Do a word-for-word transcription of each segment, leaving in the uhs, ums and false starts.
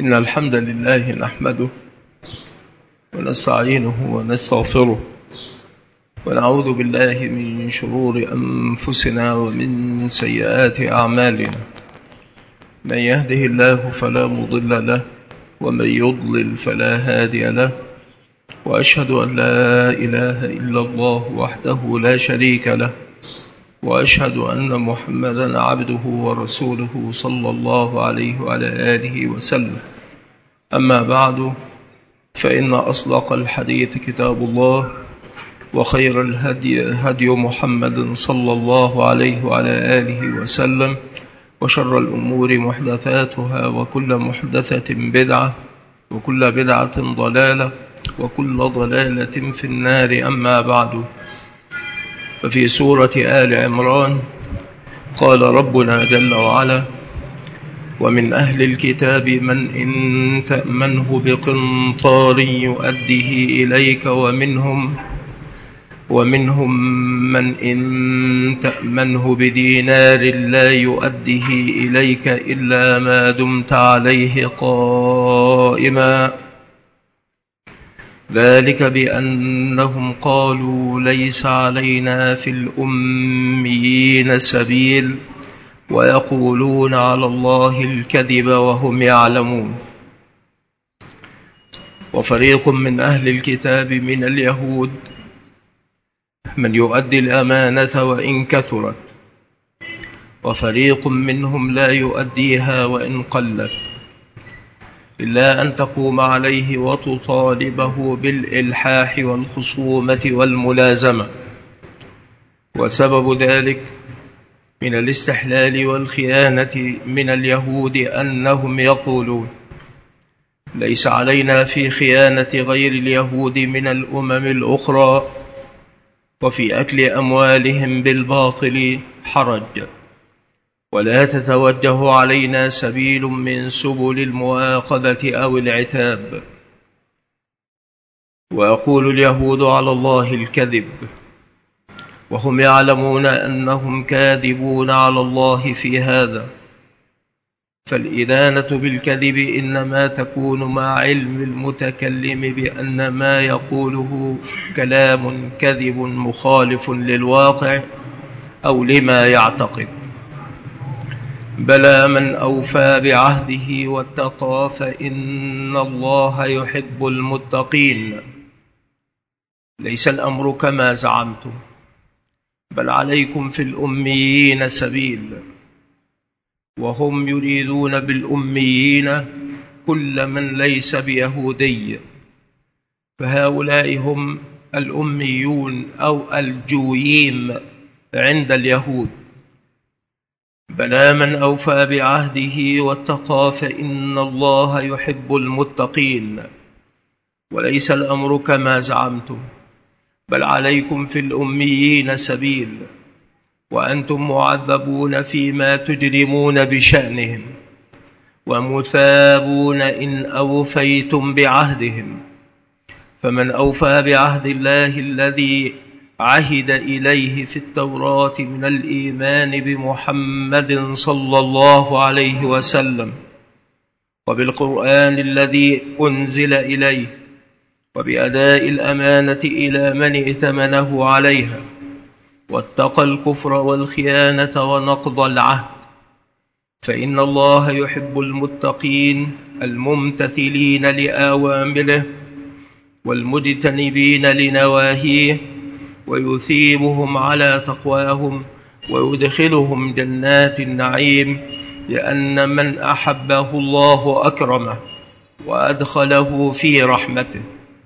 إن الحمد لله نحمده ونستعينه ونستغفره ونعوذ بالله من شرور أنفسنا ومن سيئات أعمالنا. من يهده الله فلا مضل له ومن يضلل فلا هادي له، وأشهد أن لا إله إلا الله وحده لا شريك له، وأشهد أن محمدا عبده ورسوله صلى الله عليه وعلى آله وسلم. أما بعد، فإن أصدق الحديث كتاب الله، وخير الهدي هدي محمد صلى الله عليه وعلى آله وسلم، وشر الأمور محدثاتها، وكل محدثة بدعة، وكل بدعة ضلالة، وكل ضلالة في النار. أما بعد، ففي سورة آل عمران قال ربنا جل وعلا: ومن أهل الكتاب من إن تأمنه بقنطار يؤده إليك ومنهم ومنهم من إن تأمنه بدينار لا يؤده إليك إلا ما دمت عليه قائما، ذلك بأنهم قالوا ليس علينا في الأميين سبيل ويقولون على الله الكذب وهم يعلمون. وفريق من أهل الكتاب من اليهود من يؤدي الأمانة وإن كثرت، وفريق منهم لا يؤديها وإن قلت، إلا أن تقوم عليه وتطالبه بالإلحاح والخصومة والملازمة. وسبب ذلك من الاستحلال والخيانة من اليهود أنهم يقولون: ليس علينا في خيانة غير اليهود من الأمم الأخرى، وفي أكل أموالهم بالباطل حرج، ولا تتوجه علينا سبيل من سبل المؤاخذة أو العتاب. ويقول اليهود على الله الكذب وهم يعلمون أنهم كاذبون على الله في هذا. فالإدانة بالكذب إنما تكون مع علم المتكلم بأن ما يقوله كلام كذب مخالف للواقع أو لما يعتقد. بلى من أوفى بعهده واتقى فإن الله يحب المتقين. ليس الأمر كما زعمتم، بل عليكم في الأميين سبيل. وهم يريدون بالأميين كل من ليس بيهودي، فهؤلاء هم الأميون أو الجويم عند اليهود. بلى من أوفى بعهده واتقى فإن الله يحب المتقين. وليس الأمر كما زعمتم، بل عليكم في الأميين سبيل، وأنتم معذبون فيما تجرمون بشأنهم، ومثابون إن أوفيتم بعهدهم. فمن أوفى بعهد الله الذي عهد إليه في التوراة من الإيمان بمحمد صلى الله عليه وسلم، وبالقرآن الذي أنزل إليه، وبأداء الأمانة إلى من ائتمنه عليها، واتقى الكفر والخيانة ونقض العهد، فإن الله يحب المتقين الممتثلين لأوامره والمجتنبين لنواهيه، ويثيبهم على تقواهم ويدخلهم جنات النعيم، لأن من أحبه الله أكرمه وأدخله في رحمته.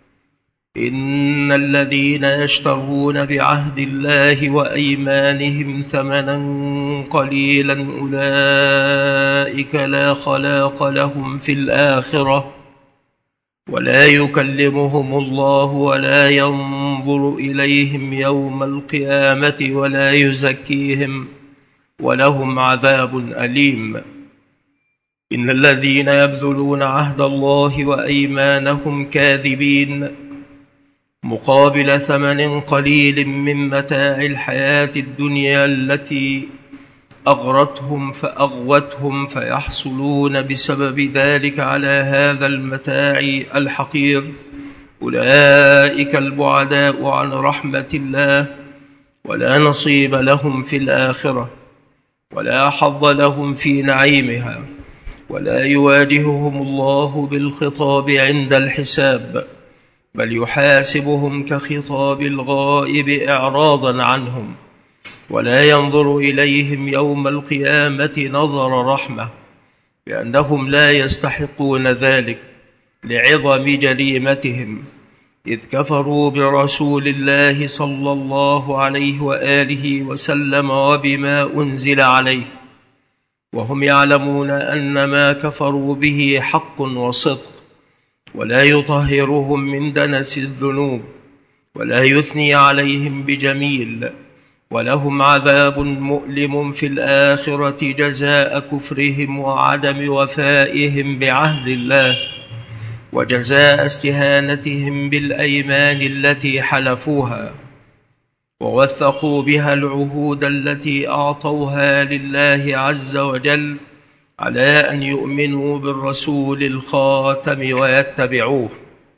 إن الذين يشترون بعهد الله وأيمانهم ثمنا قليلا أولئك لا خلاق لهم في الآخرة، ولا يكلمهم الله ولا ينظر إليهم يوم القيامة ولا يزكيهم ولهم عذاب أليم. إن الذين يبذلون عهد الله وأيمانهم كاذبين مقابل ثمن قليل من متاع الحياة الدنيا التي أغرتهم فأغوتهم، فيحصلون بسبب ذلك على هذا المتاع الحقير. أولئك البعداء عن رحمة الله، ولا نصيب لهم في الآخرة، ولا حظ لهم في نعيمها، ولا يواجههم الله بالخطاب عند الحساب، بل يحاسبهم كخطاب الغائب إعراضا عنهم، ولا ينظر إليهم يوم القيامة نظر رحمة، لأنهم لا يستحقون ذلك لعظم جريمتهم، إذ كفروا برسول الله صلى الله عليه وآله وسلم وبما أنزل عليه، وهم يعلمون أن ما كفروا به حق وصدق، ولا يطهرهم من دنس الذنوب، ولا يثني عليهم بجميل، ولهم عذاب مؤلم في الآخرة جزاء كفرهم وعدم وفائهم بعهد الله، وجزاء استهانتهم بالأيمان التي حلفوها ووثقوا بها العهود التي أعطوها لله عز وجل على أن يؤمنوا بالرسول الخاتم ويتبعوه.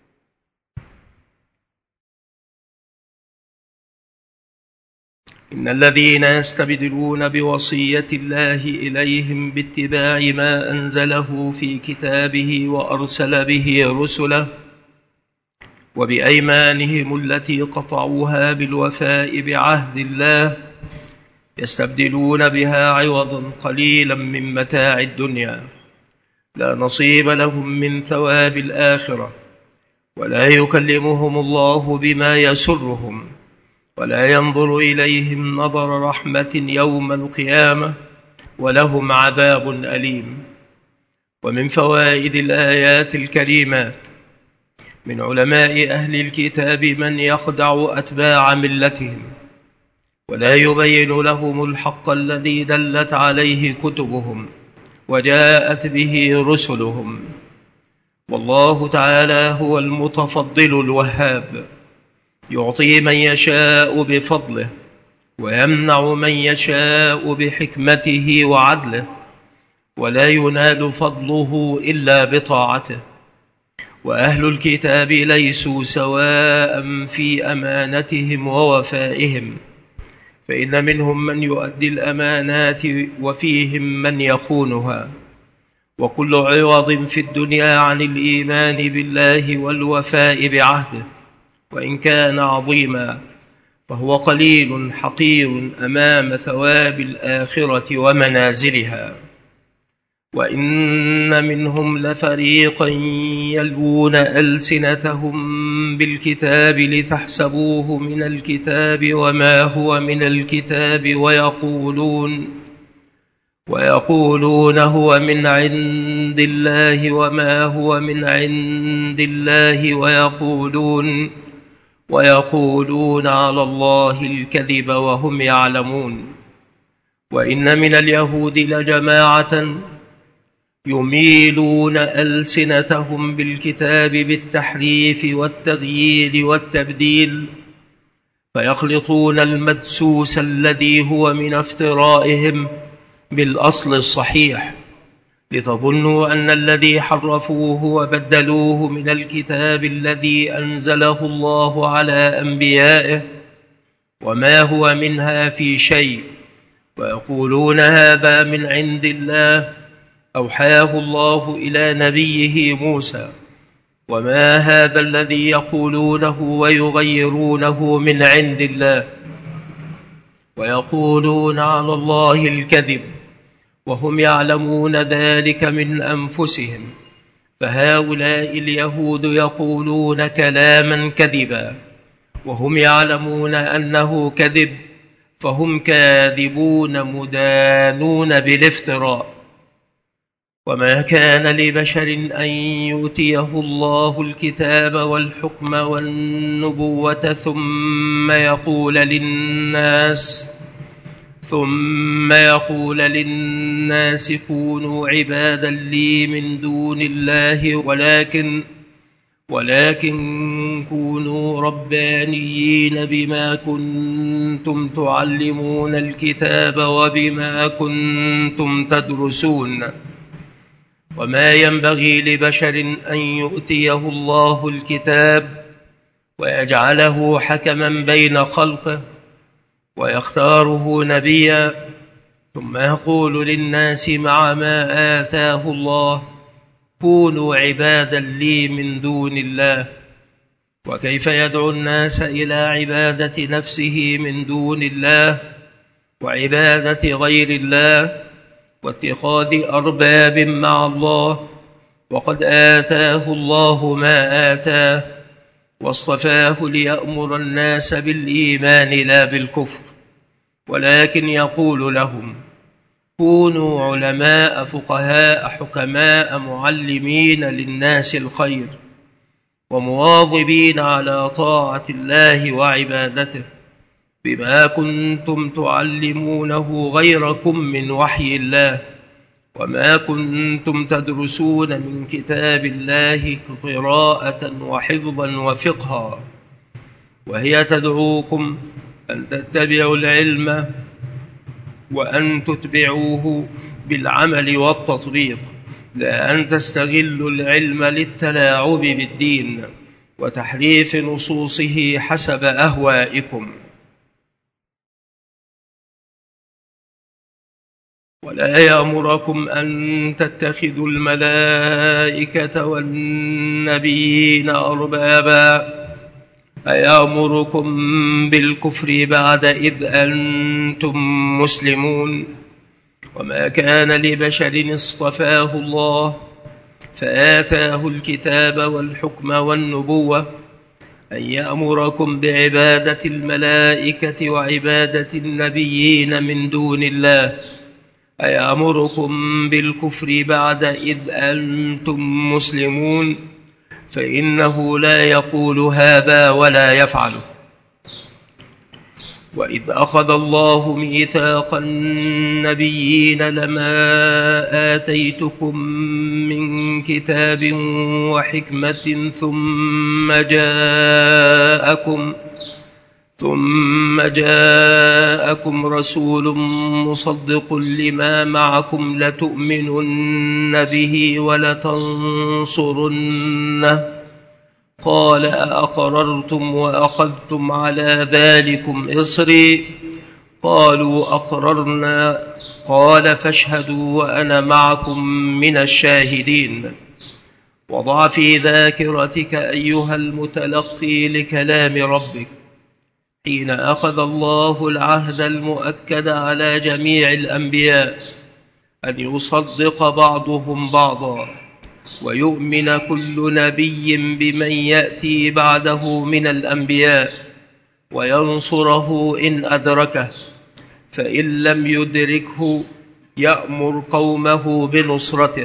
إن الذين يستبدلون بوصية الله إليهم باتباع ما أنزله في كتابه وأرسل به رسله، وبأيمانهم التي قطعوها بالوفاء بعهد الله، يستبدلون بها عوضا قليلا من متاع الدنيا، لا نصيب لهم من ثواب الآخرة، ولا يكلمهم الله بما يسرهم، ولا ينظر إليهم نظر رحمة يوم القيامة، ولهم عذاب أليم. ومن فوائد الآيات الكريمات من علماء أهل الكتاب من يخدع أتباع ملتهم، ولا يبين لهم الحق الذي دلت عليه كتبهم وجاءت به رسلهم. والله تعالى هو المتفضل الوهاب، يعطي من يشاء بفضله، ويمنع من يشاء بحكمته وعدله، ولا ينال فضله إلا بطاعته. وأهل الكتاب ليسوا سواء في أمانتهم ووفائهم، فإن منهم من يؤدي الأمانات وفيهم من يخونها، وكل عوض في الدنيا عن الإيمان بالله والوفاء بعهده وإن كان عظيما فهو قليل حقير أمام ثواب الآخرة ومنازلها. وإن منهم لفريقا يلوون ألسنتهم بالكتاب لتحسبوه من الكتاب وما هو من الكتاب، ويقولون ويقولون هو من عند الله وما هو من عند الله، ويقولون ويقولون على الله الكذب وهم يعلمون. وإن من اليهود لجماعة يميلون ألسنتهم بالكتاب بالتحريف والتغيير والتبديل، فيخلطون المدسوس الذي هو من افترائهم بالأصل الصحيح، لتظنوا أن الذي حرفوه وبدلوه من الكتاب الذي أنزله الله على أنبيائه، وما هو منها في شيء، ويقولون هذا من عند الله أوحاه الله إلى نبيه موسى، وما هذا الذي يقولونه ويغيرونه من عند الله، ويقولون على الله الكذب وهم يعلمون ذلك من أنفسهم. فهؤلاء اليهود يقولون كلاما كذبا وهم يعلمون أنه كذب، فهم كاذبون مدانون بالافتراء. وما كان لبشر أن يؤتيه الله الكتاب والحكم والنبوة ثم يقول للناس ثم يقول للناس كونوا عبادا لي من دون الله، ولكن ولكن كونوا ربانيين بما كنتم كنتم تعلمون الكتاب وبما كنتم تدرسون. وما ينبغي لبشر أن يؤتيه الله الكتاب ويجعله حكما بين خلقه ويختاره نبيا ثم يقول للناس مع ما آتاه الله كونوا عبادا لي من دون الله. وكيف يدعو الناس إلى عبادة نفسه من دون الله وعبادة غير الله واتخاذ أرباب مع الله وقد آتاه الله ما آتاه واصطفاه ليأمر الناس بالإيمان لا بالكفر، ولكن يقول لهم كونوا علماء فقهاء حكماء معلمين للناس الخير ومواظبين على طاعة الله وعبادته بما كنتم تعلمونه غيركم من وحي الله وما كنتم تدرسون من كتاب الله قراءة وحفظا وفقها. وهي تدعوكم أن تتبعوا العلم وأن تتبعوه بالعمل والتطبيق، لا أن تستغلوا العلم للتلاعب بالدين وتحريف نصوصه حسب أهوائكم. ولا يأمركم أن تتخذوا الملائكة والنبيين أربابا أيأمركم بالكفر بعد إذ أنتم مسلمون. وما كان لبشر اصطفاه الله فآتاه الكتاب والحكم والنبوة أن يأمركم بعبادة الملائكة وعبادة النبيين من دون الله أيأمركم بالكفر بعد إذ أنتم مسلمون، فإنه لا يقول هذا ولا يفعله. وإذ أخذ الله ميثاق النبيين لما آتيتكم من كتاب وحكمة ثم جاءكم ثم جاءكم رسول مصدق لما معكم لتؤمنن به ولتنصرنه قال أأقررتم وأخذتم على ذلكم إصري قالوا أقررنا قال فاشهدوا وأنا معكم من الشاهدين. وضع في ذاكرتك أيها المتلقي لكلام ربك حين أخذ الله العهد المؤكد على جميع الأنبياء أن يصدق بعضهم بعضا ويؤمن كل نبي بمن يأتي بعده من الأنبياء وينصره إن أدركه، فإن لم يدركه يأمر قومه بنصرته.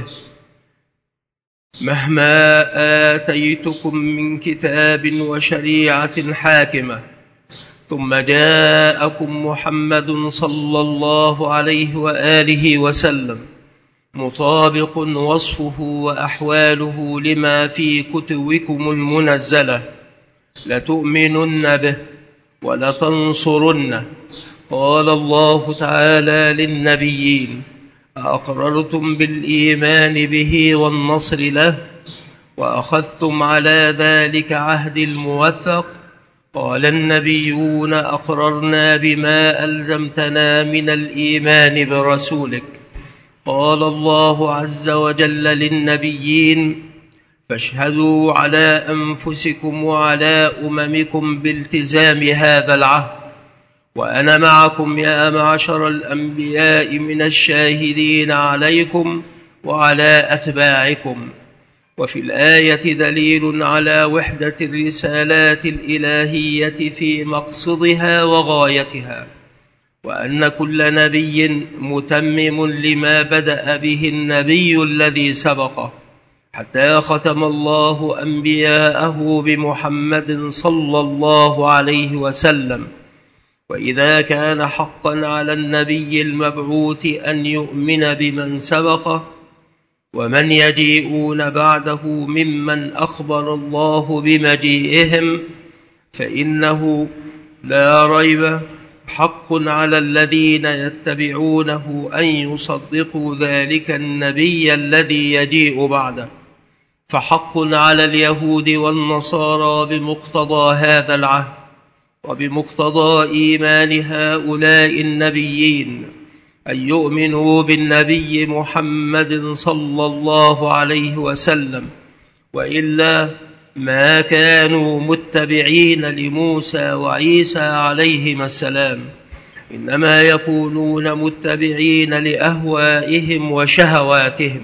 مهما آتيتكم من كتاب وشريعة حاكمة ثم جاءكم محمد صلى الله عليه وآله وسلم مطابق وصفه وأحواله لما في كتبكم المنزلة لتؤمنن به ولتنصرنه. قال الله تعالى للنبيين أأقررتم بالإيمان به والنصر له وأخذتم على ذلك عهد الموثق؟ قال النبيون أقررنا بما ألزمتنا من الإيمان برسولك. قال الله عز وجل للنبيين فاشهدوا على أنفسكم وعلى أممكم بالتزام هذا العهد وأنا معكم يا معشر الأنبياء من الشاهدين عليكم وعلى أتباعكم. وفي الآية دليل على وحدة الرسالات الإلهية في مقصدها وغايتها، وأن كل نبي متمم لما بدأ به النبي الذي سبقه، حتى ختم الله أنبياءه بمحمد صلى الله عليه وسلم. وإذا كان حقا على النبي المبعوث أن يؤمن بمن سبقه ومن يجيئون بعده ممن أخبر الله بمجيئهم، فإنه لا ريب حق على الذين يتبعونه أن يصدقوا ذلك النبي الذي يجيء بعده، فحق على اليهود والنصارى بمقتضى هذا العهد وبمقتضى إيمان هؤلاء النبيين أن يؤمنوا بالنبي محمد صلى الله عليه وسلم، وإلا ما كانوا متبعين لموسى وعيسى عليهما السلام، إنما يكونون متبعين لأهوائهم وشهواتهم.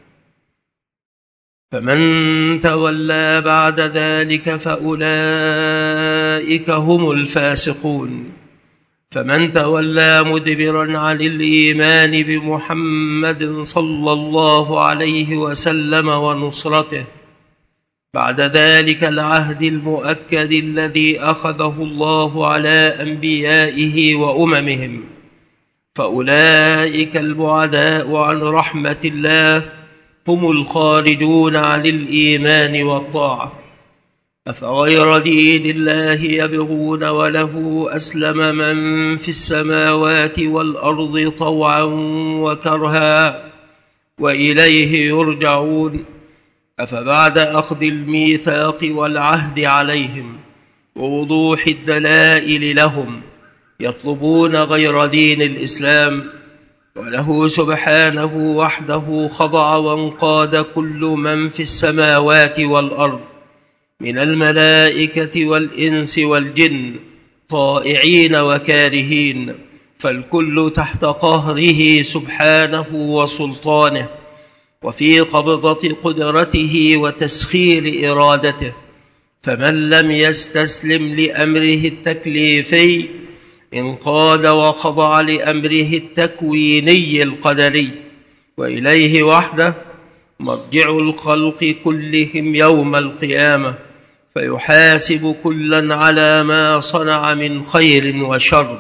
فمن تولى بعد ذلك فأولئك هم الفاسقون. فمن تولى مدبرا عن الإيمان بمحمد صلى الله عليه وسلم ونصرته بعد ذلك العهد المؤكد الذي أخذه الله على أنبيائه وأممهم، فأولئك البعداء عن رحمة الله هم الخارجون عن الإيمان والطاعة. أفغير دين الله يبغون وله أسلم من في السماوات والأرض طوعا وكرها وإليه يرجعون. أفبعد أخذ الميثاق والعهد عليهم ووضوح الدلائل لهم يطلبون غير دين الإسلام، وله سبحانه وحده خضع وانقاد كل من في السماوات والأرض من الملائكة والإنس والجن طائعين وكارهين، فالكل تحت قهره سبحانه وسلطانه وفي قبضة قدرته وتسخير إرادته. فمن لم يستسلم لأمره التكليفي انقاد وخضع لأمره التكويني القدري، وإليه وحده مرجع الخلق كلهم يوم القيامة، فيحاسب كلا على ما صنع من خير وشر.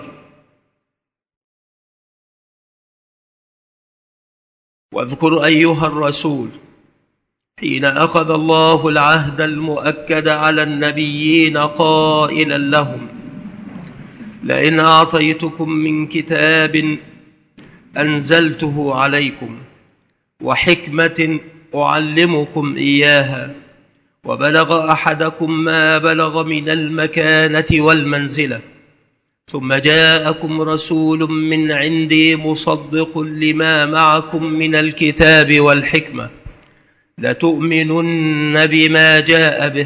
واذكر أيها الرسول حين أخذ الله العهد المؤكد على النبيين قائلا لهم: لئن أعطيتكم من كتاب أنزلته عليكم وحكمة أعلمكم إياها وبلغ أحدكم ما بلغ من المكانة والمنزلة، ثم جاءكم رسول من عندي مصدق لما معكم من الكتاب والحكمة لتؤمنن بما جاء به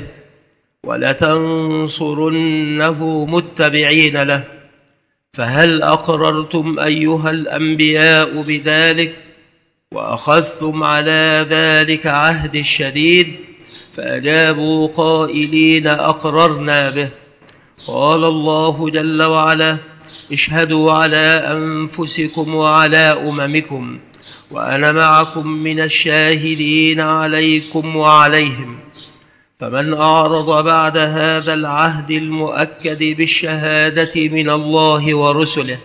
ولتنصرنه متبعين له، فهل أقررتم أيها الأنبياء بذلك وأخذتم على ذلك عهد الشديد؟ فأجابوا قائلين: أقررنا به. قال الله جل وعلا: اشهدوا على أنفسكم وعلى أممكم وأنا معكم من الشاهدين عليكم وعليهم. فمن أعرض بعد هذا العهد المؤكد بالشهادة من الله ورسله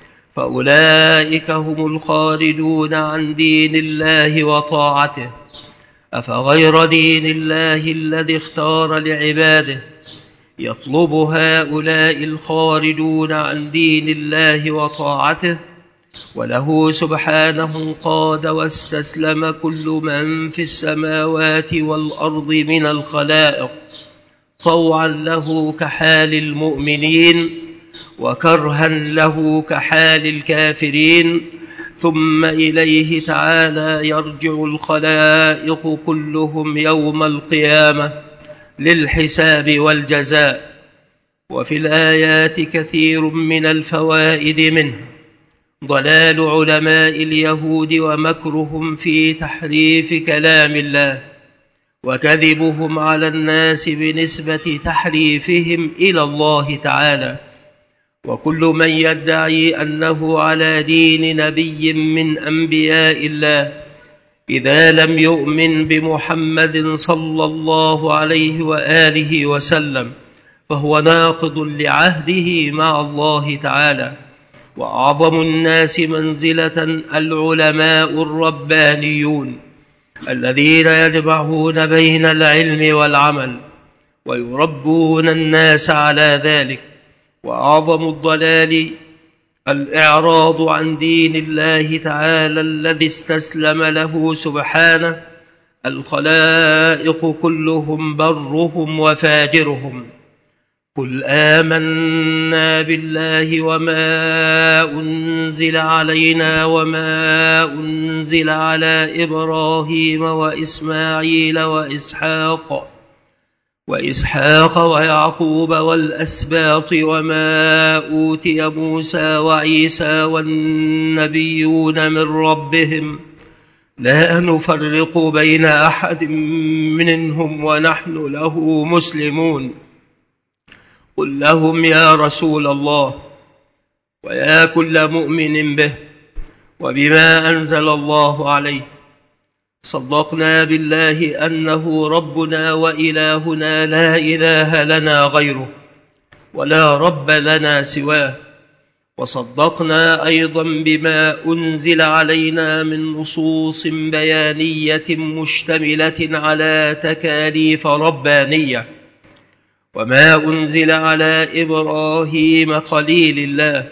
فأولئك هم الخارجون عن دين الله وطاعته. أفغير دين الله الذي اختار لعباده يطلب هؤلاء الخارجون عن دين الله وطاعته؟ وله سبحانه قاد واستسلم كل من في السماوات والأرض من الخلائق طوعا له كحال المؤمنين وكرها له كحال الكافرين، ثم إليه تعالى يرجع الخلائق كلهم يوم القيامة للحساب والجزاء. وفي الآيات كثير من الفوائد منه ضلال علماء اليهود ومكرهم في تحريف كلام الله وكذبهم على الناس بنسبة تحريفهم إلى الله تعالى، وكل من يدعي أنه على دين نبي من أنبياء الله إذا لم يؤمن بمحمد صلى الله عليه وآله وسلم فهو ناقض لعهده مع الله تعالى. وأعظم الناس منزلة العلماء الربانيون الذين يجمعون بين العلم والعمل ويربون الناس على ذلك. وأعظم الضلال الإعراض عن دين الله تعالى الذي استسلم له سبحانه الخلائق كلهم برهم وفاجرهم. قل آمنا بالله وما أنزل علينا وما أنزل على إبراهيم وإسماعيل وإسحاق وإسحاق ويعقوب والأسباط وما أوتي موسى وعيسى والنبيون من ربهم لا نفرق بين أحد منهم ونحن له مسلمون. قل لهم يا رسول الله ويا كل مؤمن به وبما أنزل الله عليه صدقنا بالله أنه ربنا وإلهنا لا إله لنا غيره ولا رب لنا سواه، وصدقنا أيضا بما أنزل علينا من نصوص بيانية مشتملة على تكاليف ربانية، وما أنزل على إبراهيم خليل الله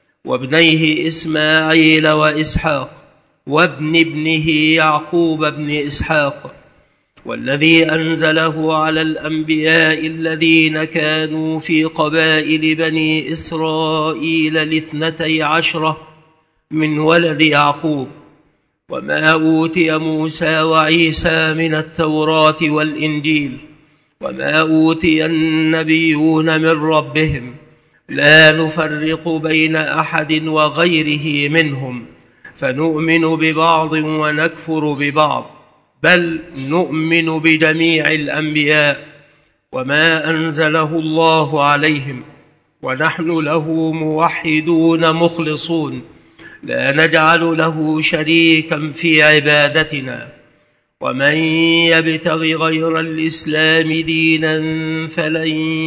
وابنيه إسماعيل وإسحاق وابن ابنه يعقوب بن إسحاق، والذي أنزله على الأنبياء الذين كانوا في قبائل بني إسرائيل الاثنتي عشرة من ولد يعقوب، وما أوتي موسى وعيسى من التوراة والإنجيل، وما أوتي النبيون من ربهم لا نفرق بين أحد وغيره منهم، فنؤمن ببعض ونكفر ببعض، بل نؤمن بجميع الأنبياء وما أنزله الله عليهم، ونحن له موحدون مخلصون لا نجعل له شريكا في عبادتنا. ومن يبتغ غير الإسلام دينا فلن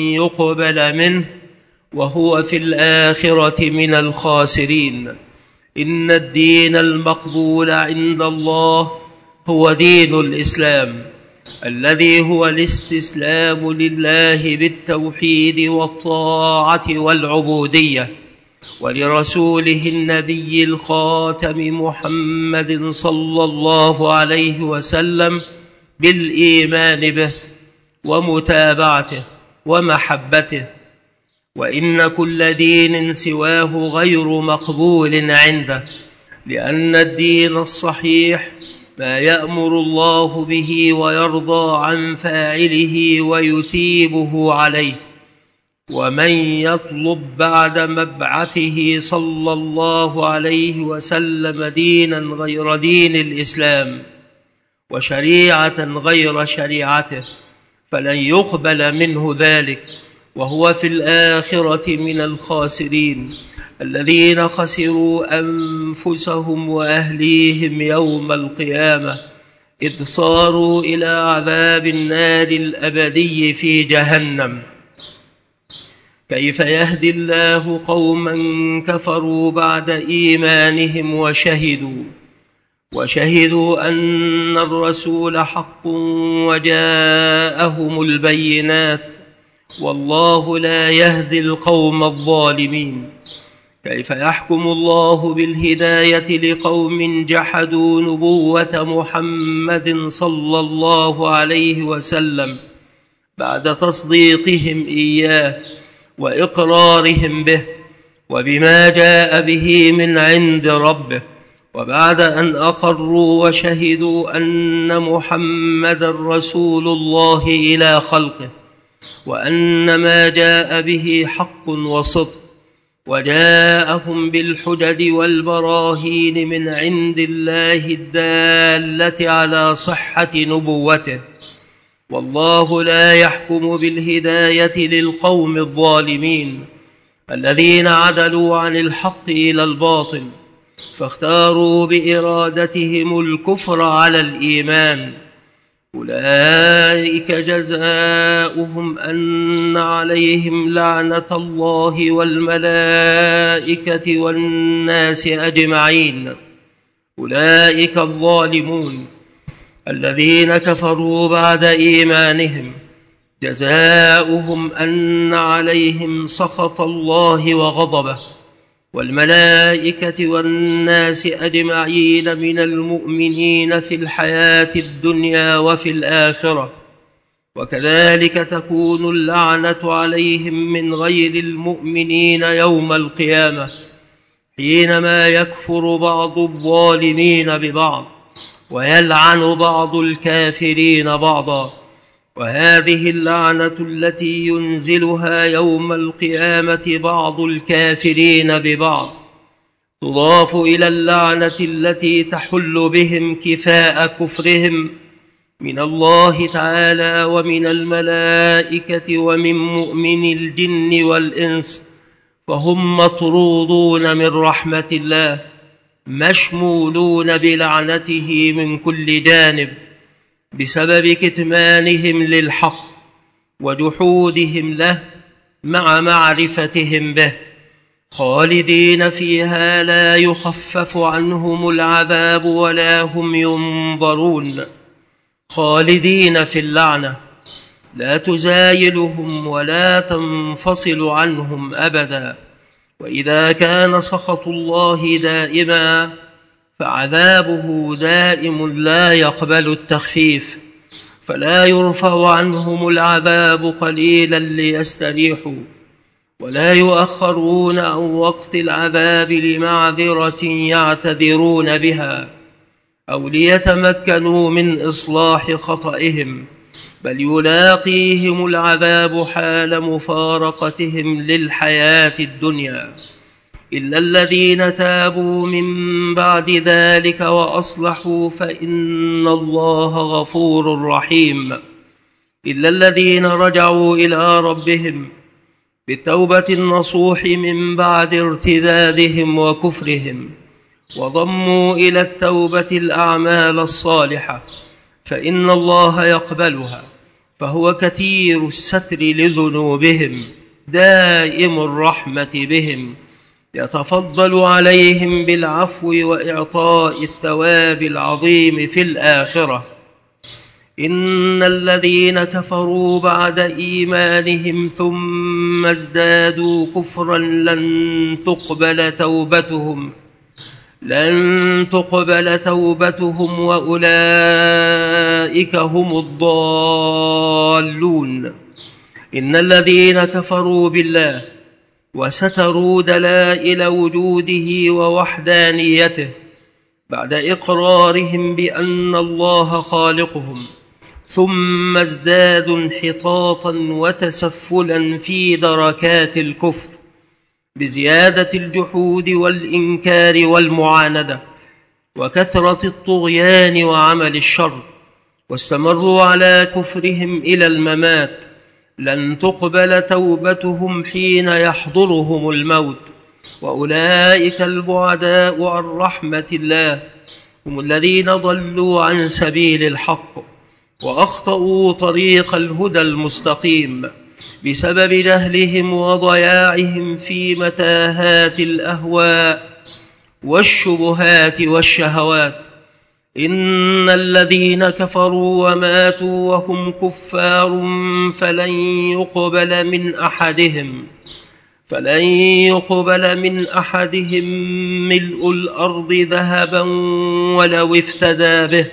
يقبل منه وهو في الآخرة من الخاسرين. إن الدين المقبول عند الله هو دين الإسلام الذي هو الاستسلام لله بالتوحيد والطاعة والعبودية، ولرسوله النبي الخاتم محمد صلى الله عليه وسلم بالإيمان به ومتابعته ومحبته. وإن كل دين سواه غير مقبول عنده، لأن الدين الصحيح ما يأمر الله به ويرضى عن فاعله ويثيبه عليه. ومن يطلب بعد مبعثه صلى الله عليه وسلم دينا غير دين الإسلام وشريعة غير شريعته فلن يقبل منه ذلك، وهو في الآخرة من الخاسرين الذين خسروا أنفسهم وأهليهم يوم القيامة، إذ صاروا إلى عذاب النار الأبدي في جهنم. كيف يهدي الله قوما كفروا بعد إيمانهم وشهدوا وشهدوا أن الرسول حق وجاءهم البينات، والله لا يهدي القوم الظالمين. كيف يحكم الله بالهداية لقوم جحدوا نبوة محمد صلى الله عليه وسلم بعد تصديقهم إياه وإقرارهم به وبما جاء به من عند ربه، وبعد أن أقروا وشهدوا أن محمد رسول الله إلى خلقه، وأن ما جاء به حق وصدق، وجاءهم بالحجج والبراهين من عند الله الدالة على صحة نبوته. والله لا يحكم بالهداية للقوم الظالمين الذين عدلوا عن الحق إلى الباطل، فاختاروا بإرادتهم الكفر على الإيمان. أولئك جزاؤهم أن عليهم لعنة الله والملائكة والناس أجمعين. أولئك الظالمون الذين كفروا بعد إيمانهم جزاؤهم أن عليهم سخط الله وغضبه، والملائكة والناس أجمعين من المؤمنين في الحياة الدنيا وفي الآخرة. وكذلك تكون اللعنة عليهم من غير المؤمنين يوم القيامة، حينما يكفر بعض الظالمين ببعض ويلعن بعض الكافرين بعضا. وهذه اللعنة التي ينزلها يوم القيامة بعض الكافرين ببعض تضاف إلى اللعنة التي تحل بهم كفاء كفرهم من الله تعالى ومن الملائكة ومن مؤمن الجن والإنس، فهم مطرودون من رحمة الله، مشمولون بلعنته من كل جانب بسبب كتمانهم للحق وجحودهم له مع معرفتهم به، خالدين فيها لا يخفف عنهم العذاب ولا هم ينظرون، خالدين في اللعنة لا تزايلهم ولا تنفصل عنهم أبدا. وإذا كان سخط الله دائما فعذابه دائم لا يقبل التخفيف، فلا يرفع عنهم العذاب قليلا ليستريحوا، ولا يؤخرون عن وقت العذاب لمعذرة يعتذرون بها أو ليتمكنوا من إصلاح خطئهم، بل يلاقيهم العذاب حال مفارقتهم للحياة الدنيا، إلا الذين تابوا من بعد ذلك وأصلحوا فإن الله غفور رحيم، إلا الذين رجعوا إلى ربهم بالتوبة النصوح من بعد ارتدادهم وكفرهم وضموا إلى التوبة الأعمال الصالحة فإن الله يقبلها، فهو كثير الستر لذنوبهم دائم الرحمة بهم، يتفضل عليهم بالعفو وإعطاء الثواب العظيم في الآخرة. إن الذين كفروا بعد إيمانهم ثم ازدادوا كفرا لن تقبل توبتهم لن تقبل توبتهم وأولئك هم الضالون. إن الذين كفروا بالله وستروا دلائل وجوده ووحدانيته بعد إقرارهم بأن الله خالقهم، ثم ازدادوا انحطاطا وتسفلا في دركات الكفر بزيادة الجحود والإنكار والمعاندة وكثرة الطغيان وعمل الشر، واستمروا على كفرهم إلى الممات، لن تقبل توبتهم حين يحضرهم الموت، وأولئك البعداء عن رحمة الله هم الذين ضلوا عن سبيل الحق وأخطأوا طريق الهدى المستقيم بسبب جهلهم وضياعهم في متاهات الأهواء والشبهات والشهوات. إن الذين كفروا وماتوا وهم كفار فلن يقبل من أحدهم فلن يقبل من أحدهم ملء الأرض ذهبا ولو افتدى به،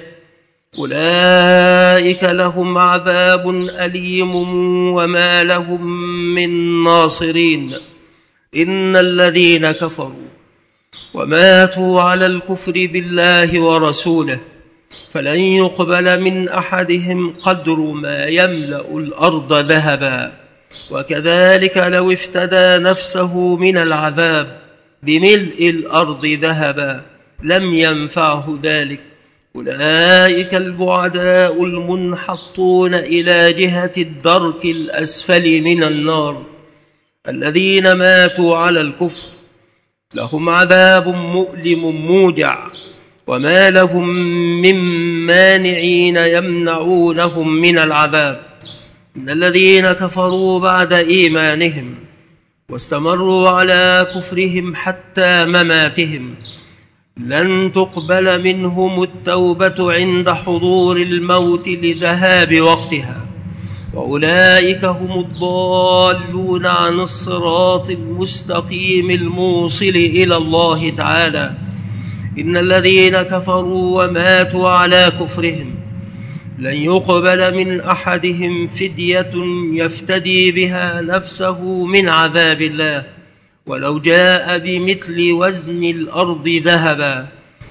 أولئك لهم عذاب أليم وما لهم من ناصرين. إن الذين كفروا وماتوا على الكفر بالله ورسوله فلن يقبل من أحدهم قدر ما يملأ الأرض ذهبا، وكذلك لو افتدى نفسه من العذاب بملء الأرض ذهبا لم ينفعه ذلك. أولئك البعداء المنحطون إلى جهة الدرك الأسفل من النار الذين ماتوا على الكفر، لهم عذاب مؤلم موجع وما لهم من مانعين يمنعونهم من العذاب. إن الذين كفروا بعد إيمانهم واستمروا على كفرهم حتى مماتهم لن تقبل منهم التوبة عند حضور الموت لذهاب وقتها، وأولئك هم الضالون عن الصراط المستقيم الموصل إلى الله تعالى. إن الذين كفروا وماتوا على كفرهم لن يقبل من أحدهم فدية يفتدي بها نفسه من عذاب الله ولو جاء بمثل وزن الأرض ذهبا.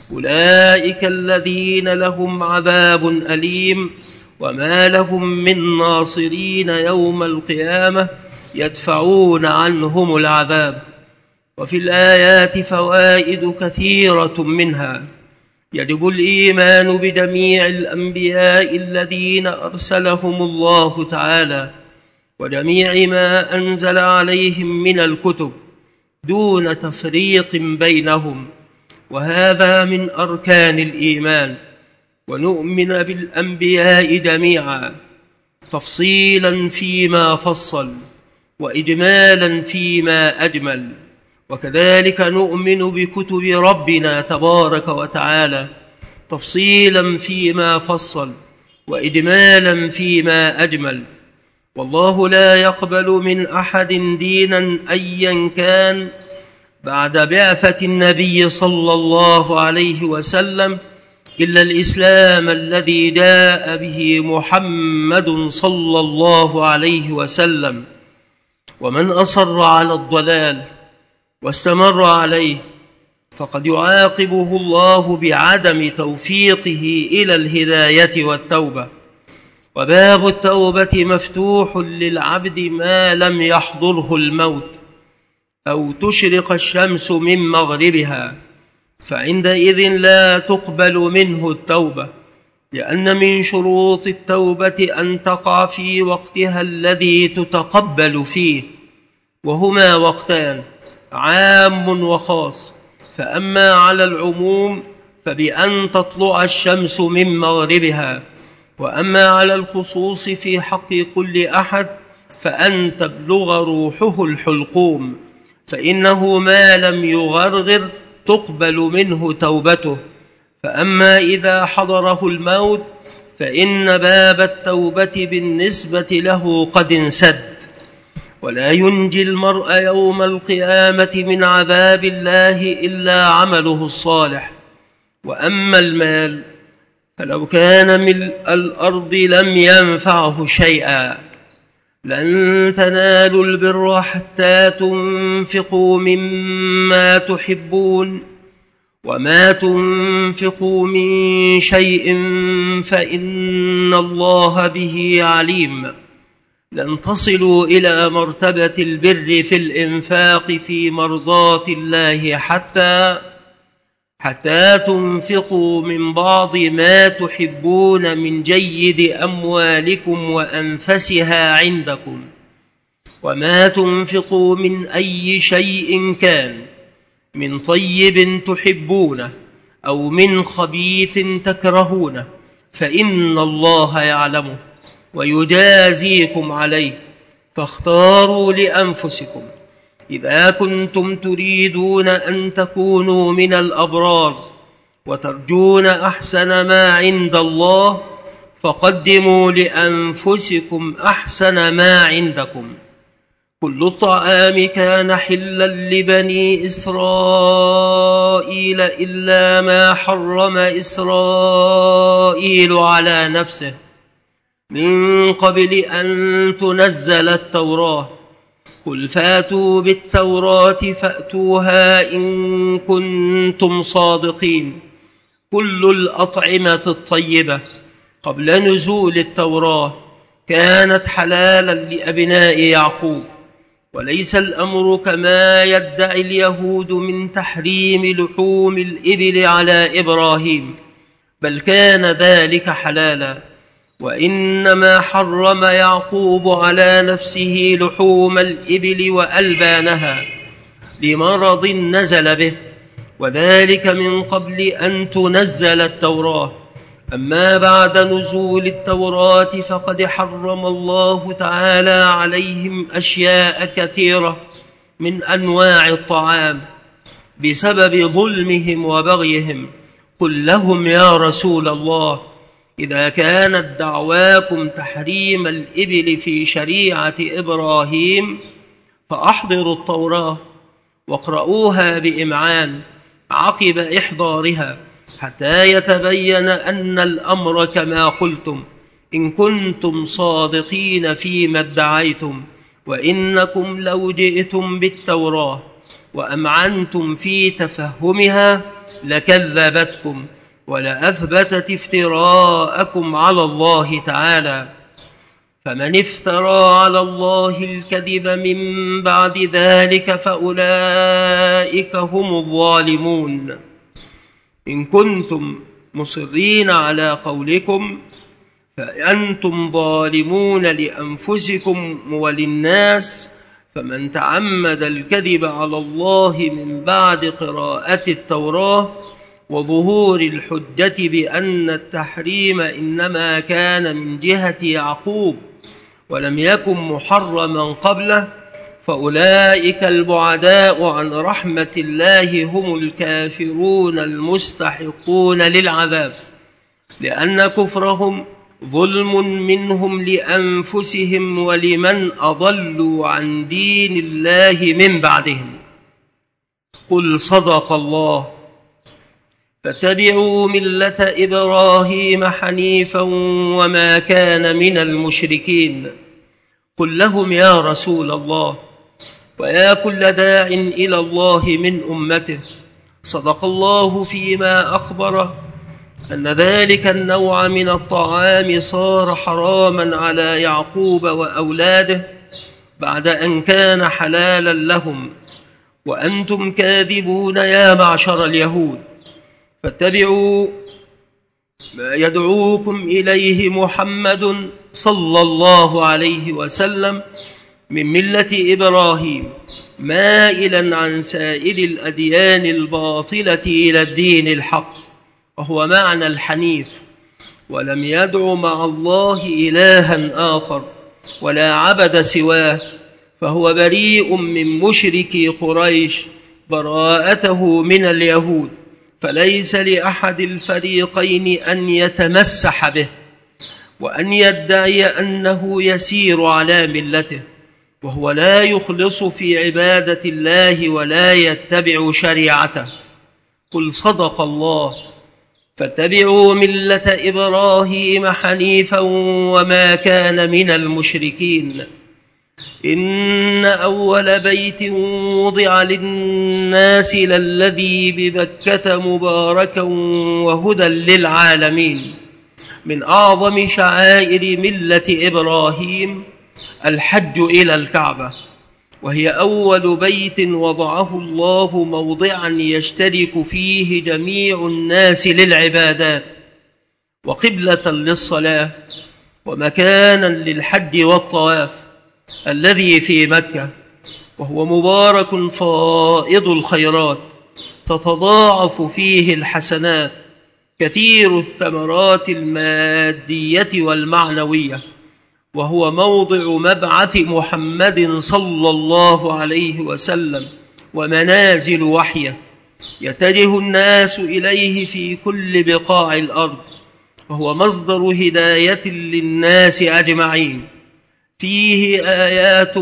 أولئك الذين لهم عذاب أليم وما لهم من ناصرين يوم القيامة يدفعون عنهم العذاب. وفي الآيات فوائد كثيرة، منها يجب الإيمان بجميع الأنبياء الذين أرسلهم الله تعالى وجميع ما أنزل عليهم من الكتب دون تفريق بينهم، وهذا من أركان الإيمان. ونؤمن بالأنبياء جميعا تفصيلا فيما فصل وإجمالا فيما أجمل، وكذلك نؤمن بكتب ربنا تبارك وتعالى تفصيلا فيما فصل وإجمالا فيما أجمل. والله لا يقبل من أحد دينا أيا كان بعد بعثة النبي صلى الله عليه وسلم إلا الإسلام الذي جاء به محمد صلى الله عليه وسلم. ومن أصر على الضلال واستمر عليه فقد يعاقبه الله بعدم توفيقه إلى الهداية والتوبة. وباب التوبة مفتوح للعبد ما لم يحضره الموت أو تشرق الشمس من مغربها، فعندئذ لا تقبل منه التوبة، لأن من شروط التوبة أن تقع في وقتها الذي تتقبل فيه، وهما وقتان عام وخاص. فأما على العموم فبأن تطلع الشمس من مغربها، وأما على الخصوص في حق كل أحد فأن تبلغ روحه الحلقوم، فإنه ما لم يغرغر تقبل منه توبته. فأما إذا حضره الموت فإن باب التوبة بالنسبة له قد انسد، ولا ينجي المرء يوم القيامة من عذاب الله إلا عمله الصالح. وأما المال فلو كان ملء الأرض لم ينفعه شيئا. لن تنالوا البر حتى تنفقوا مما تحبون، وما تنفقوا من شيء فإن الله به عليم. لن تصلوا إلى مرتبة البر في الإنفاق في مرضاة الله حتى حتى تنفقوا من بعض ما تحبون من جيد أموالكم وأنفسها عندكم. وما تنفقوا من أي شيء كان من طيب تحبونه أو من خبيث تكرهونه فإن الله يعلمه ويجازيكم عليه، فاختاروا لأنفسكم إذا كنتم تريدون أن تكونوا من الأبرار وترجون أحسن ما عند الله، فقدموا لأنفسكم أحسن ما عندكم. كل الطعام كان حلا لبني إسرائيل إلا ما حرم إسرائيل على نفسه من قبل أن تنزل التوراة. قل فاتوا بالتوراة فأتوها إن كنتم صادقين. كل الأطعمة الطيبة قبل نزول التوراة كانت حلالا لأبناء يعقوب، وليس الأمر كما يدعي اليهود من تحريم لحوم الإبل على إبراهيم، بل كان ذلك حلالا. وإنما حرم يعقوب على نفسه لحوم الإبل وألبانها لمرض نزل به، وذلك من قبل أن تنزل التوراة. أما بعد نزول التوراة فقد حرم الله تعالى عليهم أشياء كثيرة من أنواع الطعام بسبب ظلمهم وبغيهم. قل لهم يا رسول الله إذا كانت دعواكم تحريم الإبل في شريعة إبراهيم فأحضروا التوراة واقرؤوها بإمعان عقب إحضارها حتى يتبين أن الأمر كما قلتم، إن كنتم صادقين فيما ادعيتم. وإنكم لو جئتم بالتوراة وأمعنتم في تفهمها لكذبتكم ولأثبتت افتراءكم على الله تعالى. فمن افترى على الله الكذب من بعد ذلك فأولئك هم الظالمون. إن كنتم مصرين على قولكم فأنتم ظالمون لأنفسكم وللناس. فمن تعمد الكذب على الله من بعد قراءة التوراة وظهور الحجة بأن التحريم إنما كان من جهة يعقوب ولم يكن محرما قبله فأولئك البعداء عن رحمة الله هم الكافرون المستحقون للعذاب، لأن كفرهم ظلم منهم لأنفسهم ولمن أضلوا عن دين الله من بعدهم. قل صدق الله. فاتبعوا ملة إبراهيم حنيفا وما كان من المشركين. قل لهم يا رسول الله ويا كل داع إلى الله من أمته، صدق الله فيما أخبره أن ذلك النوع من الطعام صار حراما على يعقوب وأولاده بعد أن كان حلالا لهم، وأنتم كاذبون يا معشر اليهود. فاتبعوا ما يدعوكم إليه محمد صلى الله عليه وسلم من ملة إبراهيم، مائلا عن سائر الأديان الباطلة إلى الدين الحق، وهو معنى الحنيف. ولم يدع مع الله إلها آخر ولا عبد سواه، فهو بريء من مشركي قريش براءته من اليهود، فليس لأحد الفريقين أن يتمسح به وأن يدعي أنه يسير على ملته وهو لا يخلص في عبادة الله ولا يتبع شريعته. قل صدق الله. فاتبعوا ملة إبراهيم حنيفا وما كان من المشركين. إن أول بيت وضع للناس للذي ببكة مباركا وهدى للعالمين. من أعظم شعائر ملة إبراهيم الحج إلى الكعبة، وهي أول بيت وضعه الله موضعا يشترك فيه جميع الناس للعبادات، وقبلة للصلاة، ومكانا للحج والطواف الذي في مكة، وهو مبارك فائض الخيرات تتضاعف فيه الحسنات، كثير الثمرات المادية والمعنوية، وهو موضع مبعث محمد صلى الله عليه وسلم ومنازل وحيه يتجه الناس إليه في كل بقاع الأرض، وهو مصدر هداية للناس أجمعين. فيه آيات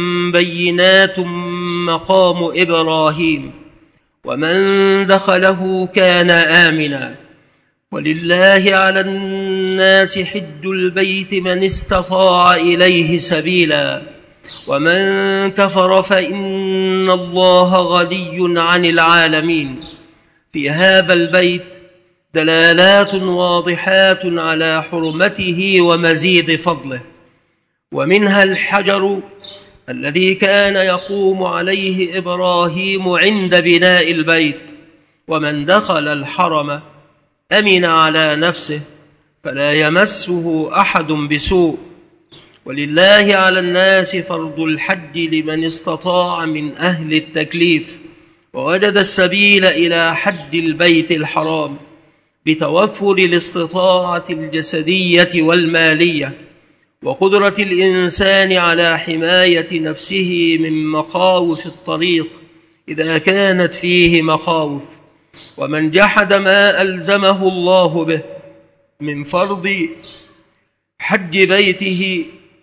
بينات مقام إبراهيم، ومن دخله كان آمنا. ولله على الناس حج البيت من استطاع إليه سبيلا، ومن كفر فإن الله غني عن العالمين. في هذا البيت دلالات واضحات على حرمته ومزيد فضله، ومنها الحجر الذي كان يقوم عليه إبراهيم عند بناء البيت، ومن دخل الحرم أمن على نفسه فلا يمسه أحد بسوء. ولله على الناس فرض الحج لمن استطاع من أهل التكليف ووجد السبيل إلى حج البيت الحرام بتوفر الاستطاعة الجسدية والمالية، وقدرة الإنسان على حماية نفسه من مخاوف الطريق إذا كانت فيه مخاوف. ومن جحد ما ألزمه الله به من فرض حج بيته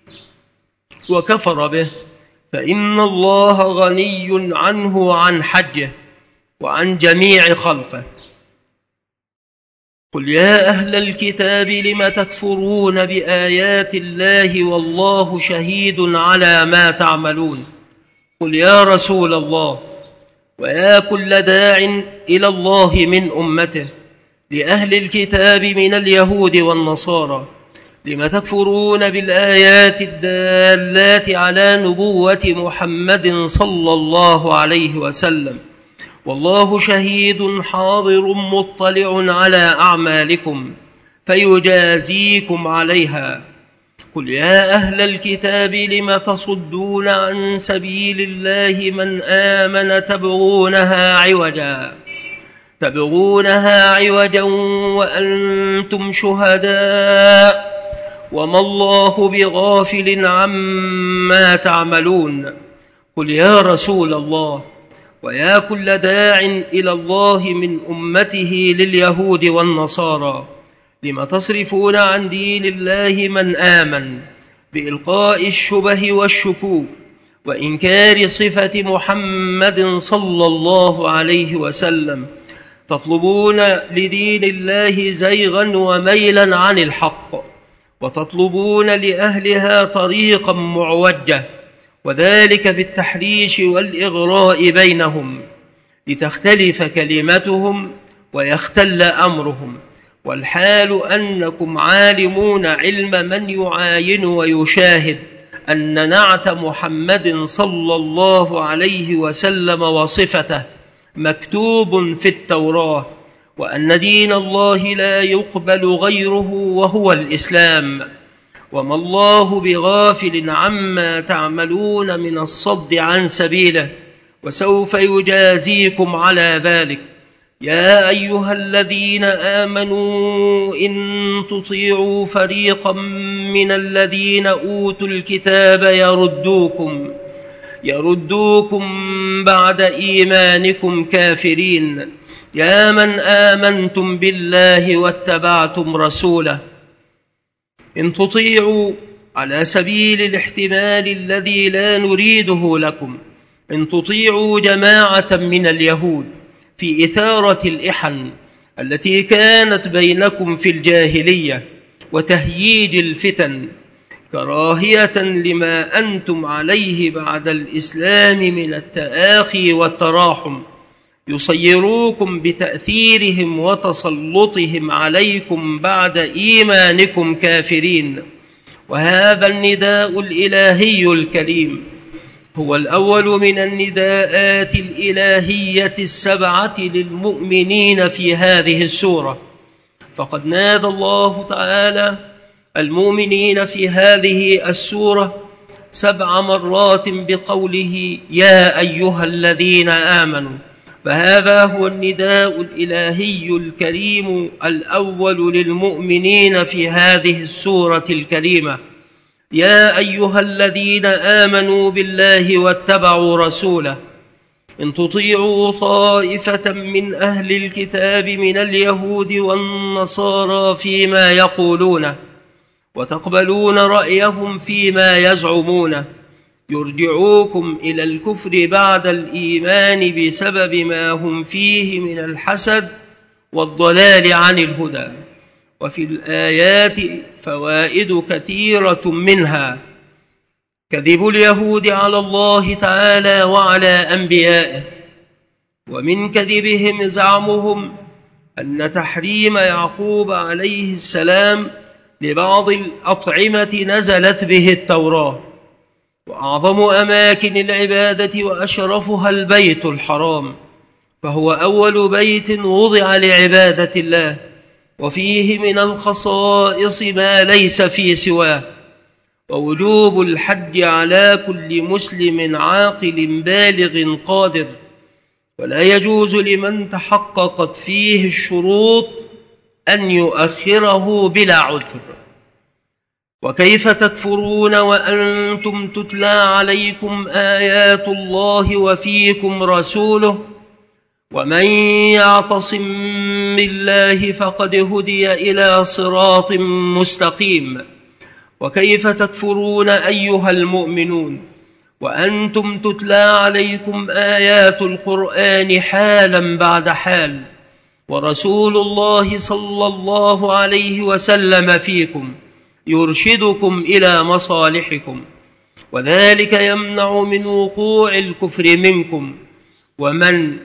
وكفر به، فإن الله غني عنه وعن حجه وعن جميع خلقه. قل يا أهل الكتاب لم تكفرون بآيات الله والله شهيد على ما تعملون. قل يا رسول الله ويا كل داع إلى الله من أمته لأهل الكتاب من اليهود والنصارى لم تكفرون بالآيات الدالات على نبوة محمد صلى الله عليه وسلم والله شهيد حاضر مطلع على أعمالكم فيجازيكم عليها. قل يا أهل الكتاب لم تصدون عن سبيل الله من آمن تبغونها عوجا تبغونها عوجا وأنتم شهداء وما الله بغافل عما تعملون. قل يا رسول الله ويا كل داع إلى الله من أمته لليهود والنصارى لم تصرفون عن دين الله من آمن بإلقاء الشبه والشكوك وإنكار صفة محمد صلى الله عليه وسلم، تطلبون لدين الله زيغا وميلا عن الحق، وتطلبون لأهلها طريقا معوجة، وذلك بالتحريش والإغراء بينهم لتختلف كلمتهم ويختل أمرهم، والحال أنكم عالمون علم من يعاين ويشاهد أن نعت محمد صلى الله عليه وسلم وصفته مكتوب في التوراة، وأن دين الله لا يقبل غيره وهو الإسلام، وما الله بغافل عما تعملون من الصد عن سبيله وسوف يجازيكم على ذلك. يا أيها الذين آمنوا إن تطيعوا فريقا من الذين أوتوا الكتاب يردوكم يردوكم بعد إيمانكم كافرين، يا من آمنتم بالله واتبعتم رسوله. إن تطيعوا على سبيل الاحتمال الذي لا نريده لكم، إن تطيعوا جماعة من اليهود في إثارة الإحن التي كانت بينكم في الجاهلية وتهييج الفتن كراهية لما أنتم عليه بعد الإسلام من التآخي والتراحم، يصيروكم بتأثيرهم وتسلطهم عليكم بعد إيمانكم كافرين. وهذا النداء الإلهي الكريم هو الأول من النداءات الإلهية السبعة للمؤمنين في هذه السورة، فقد نادى الله تعالى المؤمنين في هذه السورة سبع مرات بقوله يا أيها الذين آمنوا، فهذا هو النداء الإلهي الكريم الأول للمؤمنين في هذه السورة الكريمة. يا أيها الذين آمنوا بالله واتبعوا رسوله، إن تطيعوا طائفة من أهل الكتاب من اليهود والنصارى فيما يقولونه وتقبلون رأيهم فيما يزعمونه، يرجعوكم إلى الكفر بعد الإيمان بسبب ما هم فيه من الحسد والضلال عن الهدى. وفي الآيات فوائد كثيرة، منها كذب اليهود على الله تعالى وعلى أنبيائه، ومن كذبهم زعمهم أن تحريم يعقوب عليه السلام لبعض الأطعمة نزلت به التوراة، وأعظم أماكن العبادة وأشرفها البيت الحرام، فهو أول بيت وضع لعبادة الله، وفيه من الخصائص ما ليس في سواه، ووجوب الحج على كل مسلم عاقل بالغ قادر، ولا يجوز لمن تحققت فيه الشروط أن يؤخره بلا عذر. وكيف تكفرون وأنتم تتلى عليكم آيات الله وفيكم رسوله ومن يعتصم بالله فقد هدي إلى صراط مستقيم. وكيف تكفرون أيها المؤمنون وأنتم تتلى عليكم آيات القرآن حالا بعد حال، ورسول الله صلى الله عليه وسلم فيكم يرشدكم إلى مصالحكم، وذلك يمنع من وقوع الكفر منكم. ومن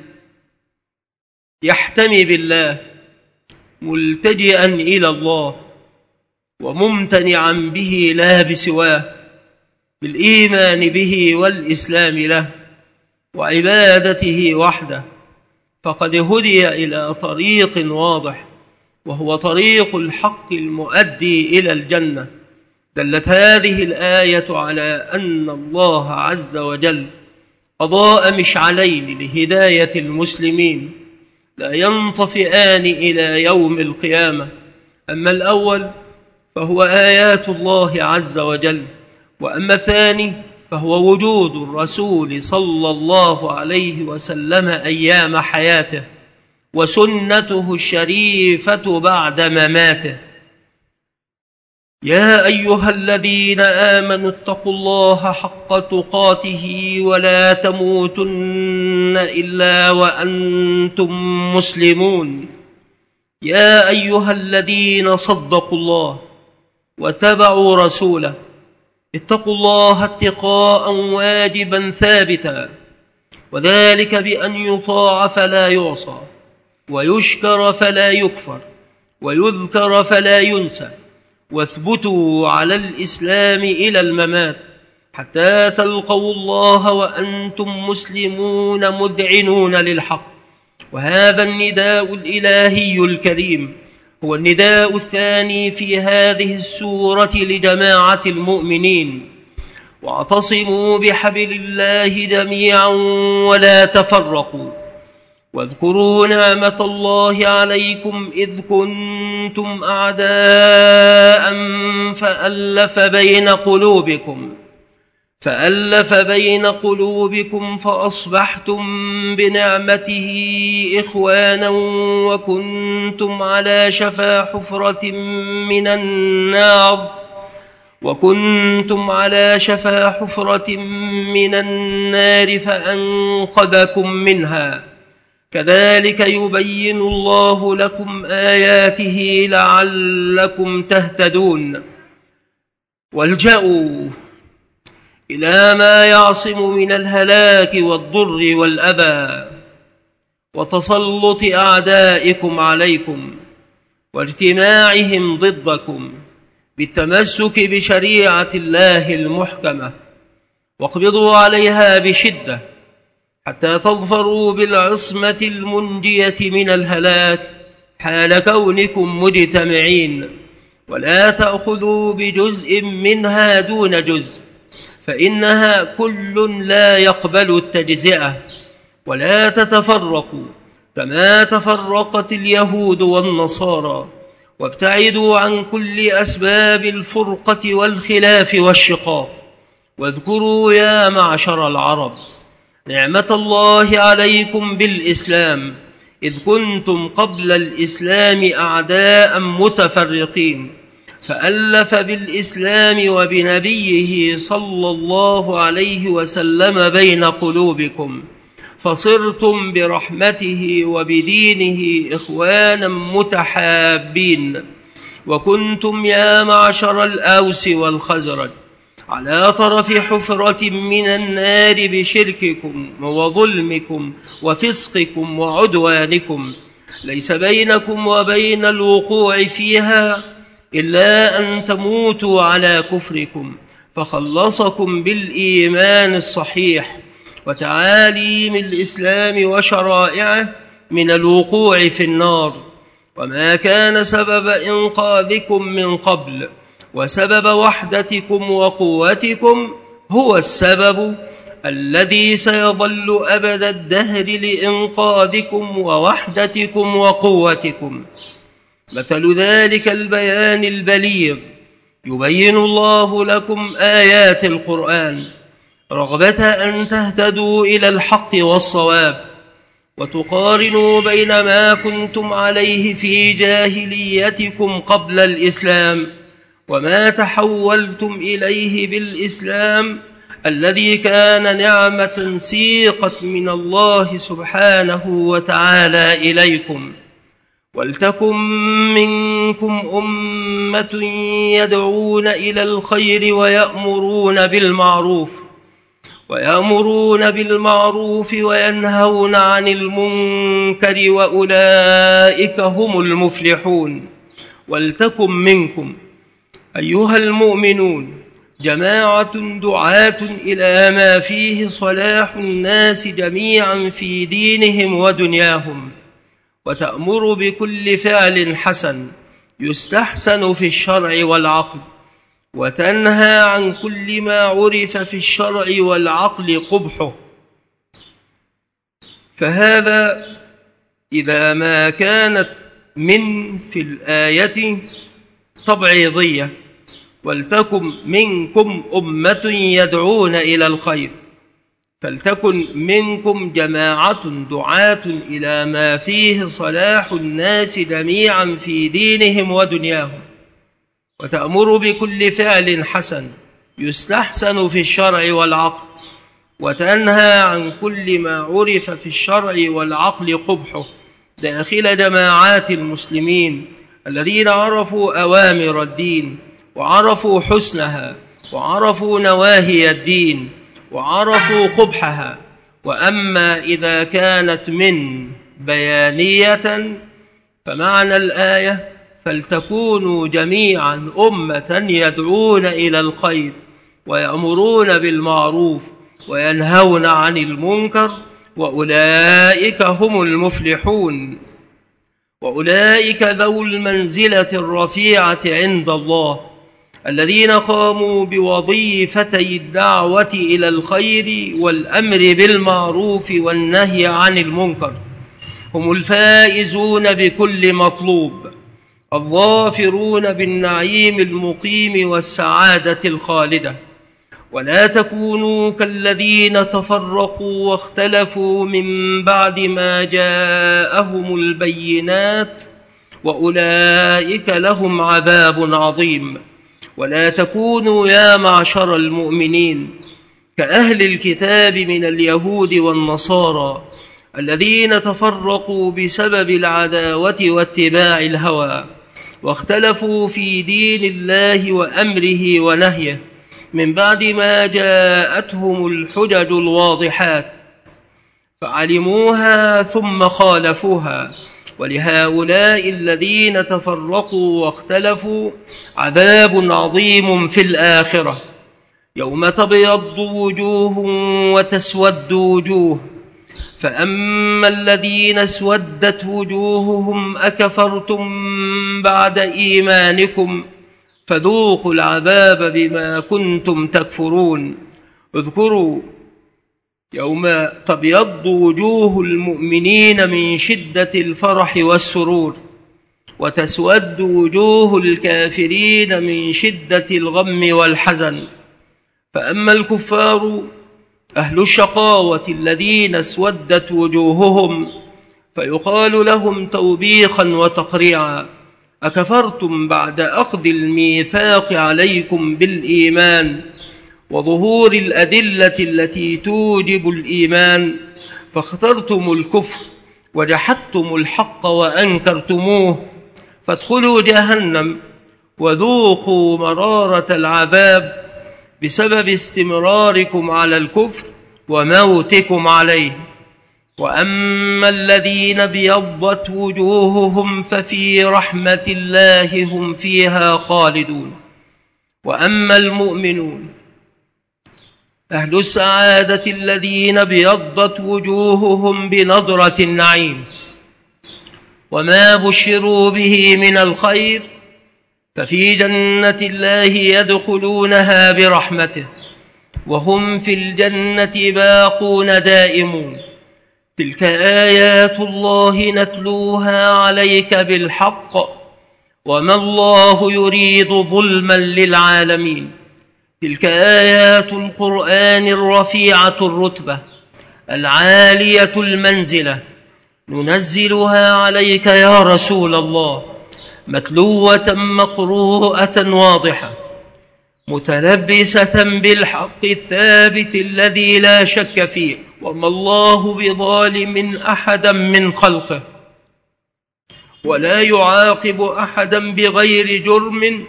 يحتمي بالله ملتجئا إلى الله وممتنعا به لا بسواه، بالإيمان به والإسلام له وعبادته وحده، فقد هدي إلى طريق واضح، وهو طريق الحق المؤدي إلى الجنة. دلت هذه الآية على أن الله عز وجل أضاء مشعلين لهداية المسلمين لا ينطفئان إلى يوم القيامة. أما الأول فهو آيات الله عز وجل، وأما الثاني فهو وجود الرسول صلى الله عليه وسلم أيام حياته وسنته الشريفة بعد مماته. يا أيها الذين آمنوا اتقوا الله حق تقاته ولا تموتن إلا وأنتم مسلمون. يا أيها الذين صدقوا الله واتبعوا رسوله اتقوا الله اتقاء واجبا ثابتا، وذلك بأن يطاع فلا يعصى، ويشكر فلا يكفر، ويذكر فلا ينسى. واثبتوا على الإسلام إلى الممات حتى تلقوا الله وأنتم مسلمون مذعنون للحق. وهذا النداء الإلهي الكريم هو النداء الثاني في هذه السورة لجماعة المؤمنين: واعتصموا بحبل الله جميعا ولا تفرقوا، واذكروا نعمة الله عليكم إذ كنتم أعداء فألف بين قلوبكم فألف بين قلوبكم فأصبحتم بنعمته إخوانا، وكنتم على شفا حفرة من النار وكنتم على شفا حفرة من النار فأنقذكم منها. كذلك يبين الله لكم آياته لعلكم تهتدون. والجأوا إلى ما يعصم من الهلاك والضر والأذى وتسلط أعدائكم عليكم واجتماعهم ضدكم بالتمسك بشريعة الله المحكمة، واقبضوا عليها بشدة حتى تظفروا بالعصمة المنجية من الهلاك حال كونكم مجتمعين، ولا تأخذوا بجزء منها دون جزء، فإنها كل لا يقبل التجزئة. ولا تتفرقوا كما تفرقت اليهود والنصارى، وابتعدوا عن كل أسباب الفرقة والخلاف والشقاق. واذكروا يا معشر العرب نعمة الله عليكم بالإسلام، إذ كنتم قبل الإسلام أعداء متفرقين، فألف بالإسلام وبنبيه صلى الله عليه وسلم بين قلوبكم، فصرتم برحمته وبدينه إخوانا متحابين. وكنتم يا معشر الأوس والخزرج على طرف حفرة من النار بشرككم وظلمكم وفسقكم وعدوانكم، ليس بينكم وبين الوقوع فيها إلا أن تموتوا على كفركم، فخلصكم بالإيمان الصحيح وتعاليم الإسلام وشرائعه من الوقوع في النار. وما كان سبب إنقاذكم من قبل وسبب وحدتكم وقوتكم هو السبب الذي سيظل أبد الدهر لإنقاذكم ووحدتكم وقوتكم. مثل ذلك البيان البليغ يبين الله لكم آيات القرآن رغبة أن تهتدوا إلى الحق والصواب، وتقارنوا بين ما كنتم عليه في جاهليتكم قبل الإسلام وما تحولتم إليه بالإسلام الذي كان نعمة سيقت من الله سبحانه وتعالى إليكم. ولتكن منكم أمة يدعون إلى الخير ويأمرون بالمعروف ويأمرون بالمعروف وينهون عن المنكر وأولئك هم المفلحون. ولتكن منكم أيها المؤمنون جماعة دعاة إلى ما فيه صلاح الناس جميعا في دينهم ودنياهم، وتأمر بكل فعل حسن يستحسن في الشرع والعقل، وتنهى عن كل ما عرف في الشرع والعقل قبحه. فهذا إذا ما كانت من في الآية تبعيضية، ولتكن منكم أمة يدعون إلى الخير، فلتكن منكم جماعة دعاة إلى ما فيه صلاح الناس جميعا في دينهم ودنياهم، وتأمر بكل فعل حسن يستحسن في الشرع والعقل، وتنهى عن كل ما عرف في الشرع والعقل قبحه، داخل جماعات المسلمين الذين عرفوا أوامر الدين وعرفوا حسنها وعرفوا نواهي الدين وعرفوا قبحها. وأما إذا كانت من بيانية فمعنى الآية فلتكونوا جميعا أمة يدعون إلى الخير ويأمرون بالمعروف وينهون عن المنكر وأولئك هم المفلحون. وأولئك ذو المنزلة الرفيعة عند الله الذين قاموا بوظيفتي الدعوة إلى الخير والأمر بالمعروف والنهي عن المنكر، هم الفائزون بكل مطلوب، الظافرون بالنعيم المقيم والسعادة الخالدة. ولا تكونوا كالذين تفرقوا واختلفوا من بعد ما جاءهم البينات وأولئك لهم عذاب عظيم. ولا تكونوا يا معشر المؤمنين كأهل الكتاب من اليهود والنصارى الذين تفرقوا بسبب العداوة واتباع الهوى، واختلفوا في دين الله وأمره ونهيه من بعد ما جاءتهم الحجج الواضحات، فعلموها ثم خالفوها. ولهؤلاء الذين تفرقوا واختلفوا عذاب عظيم في الآخرة، يوم تبيض وجوه وتسود وجوه، فأما الذين اسودت وجوههم أكفرتم بعد إيمانكم فذوقوا العذاب بما كنتم تكفرون. اذكروا يوم تبيض وجوه المؤمنين من شدة الفرح والسرور، وتسود وجوه الكافرين من شدة الغم والحزن. فأما الكفار أهل الشقاوة الذين اسودت وجوههم فيقال لهم توبيخا وتقريعا: أكفرتم بعد أخذ الميثاق عليكم بالإيمان وظهور الأدلة التي توجب الإيمان، فاخترتم الكفر وجحدتم الحق وأنكرتموه، فادخلوا جهنم وذوقوا مرارة العذاب بسبب استمراركم على الكفر وموتكم عليه. وأما الذين ابيضت وجوههم ففي رحمة الله هم فيها خالدون. وأما المؤمنون أهل السعادة الذين ابيضت وجوههم بنضرة النعيم وما بشروا به من الخير، ففي جنة الله يدخلونها برحمته وهم في الجنة باقون دائمون. تلك آيات الله نتلوها عليك بالحق وما الله يريد ظلما للعالمين. تلك آيات القرآن الرفيعة الرتبة العالية المنزلة ننزلها عليك يا رسول الله متلوة مقروءة واضحة متلبسة بالحق الثابت الذي لا شك فيه، وما الله بظالم أحدا من خلقه، ولا يعاقب أحدا بغير جرم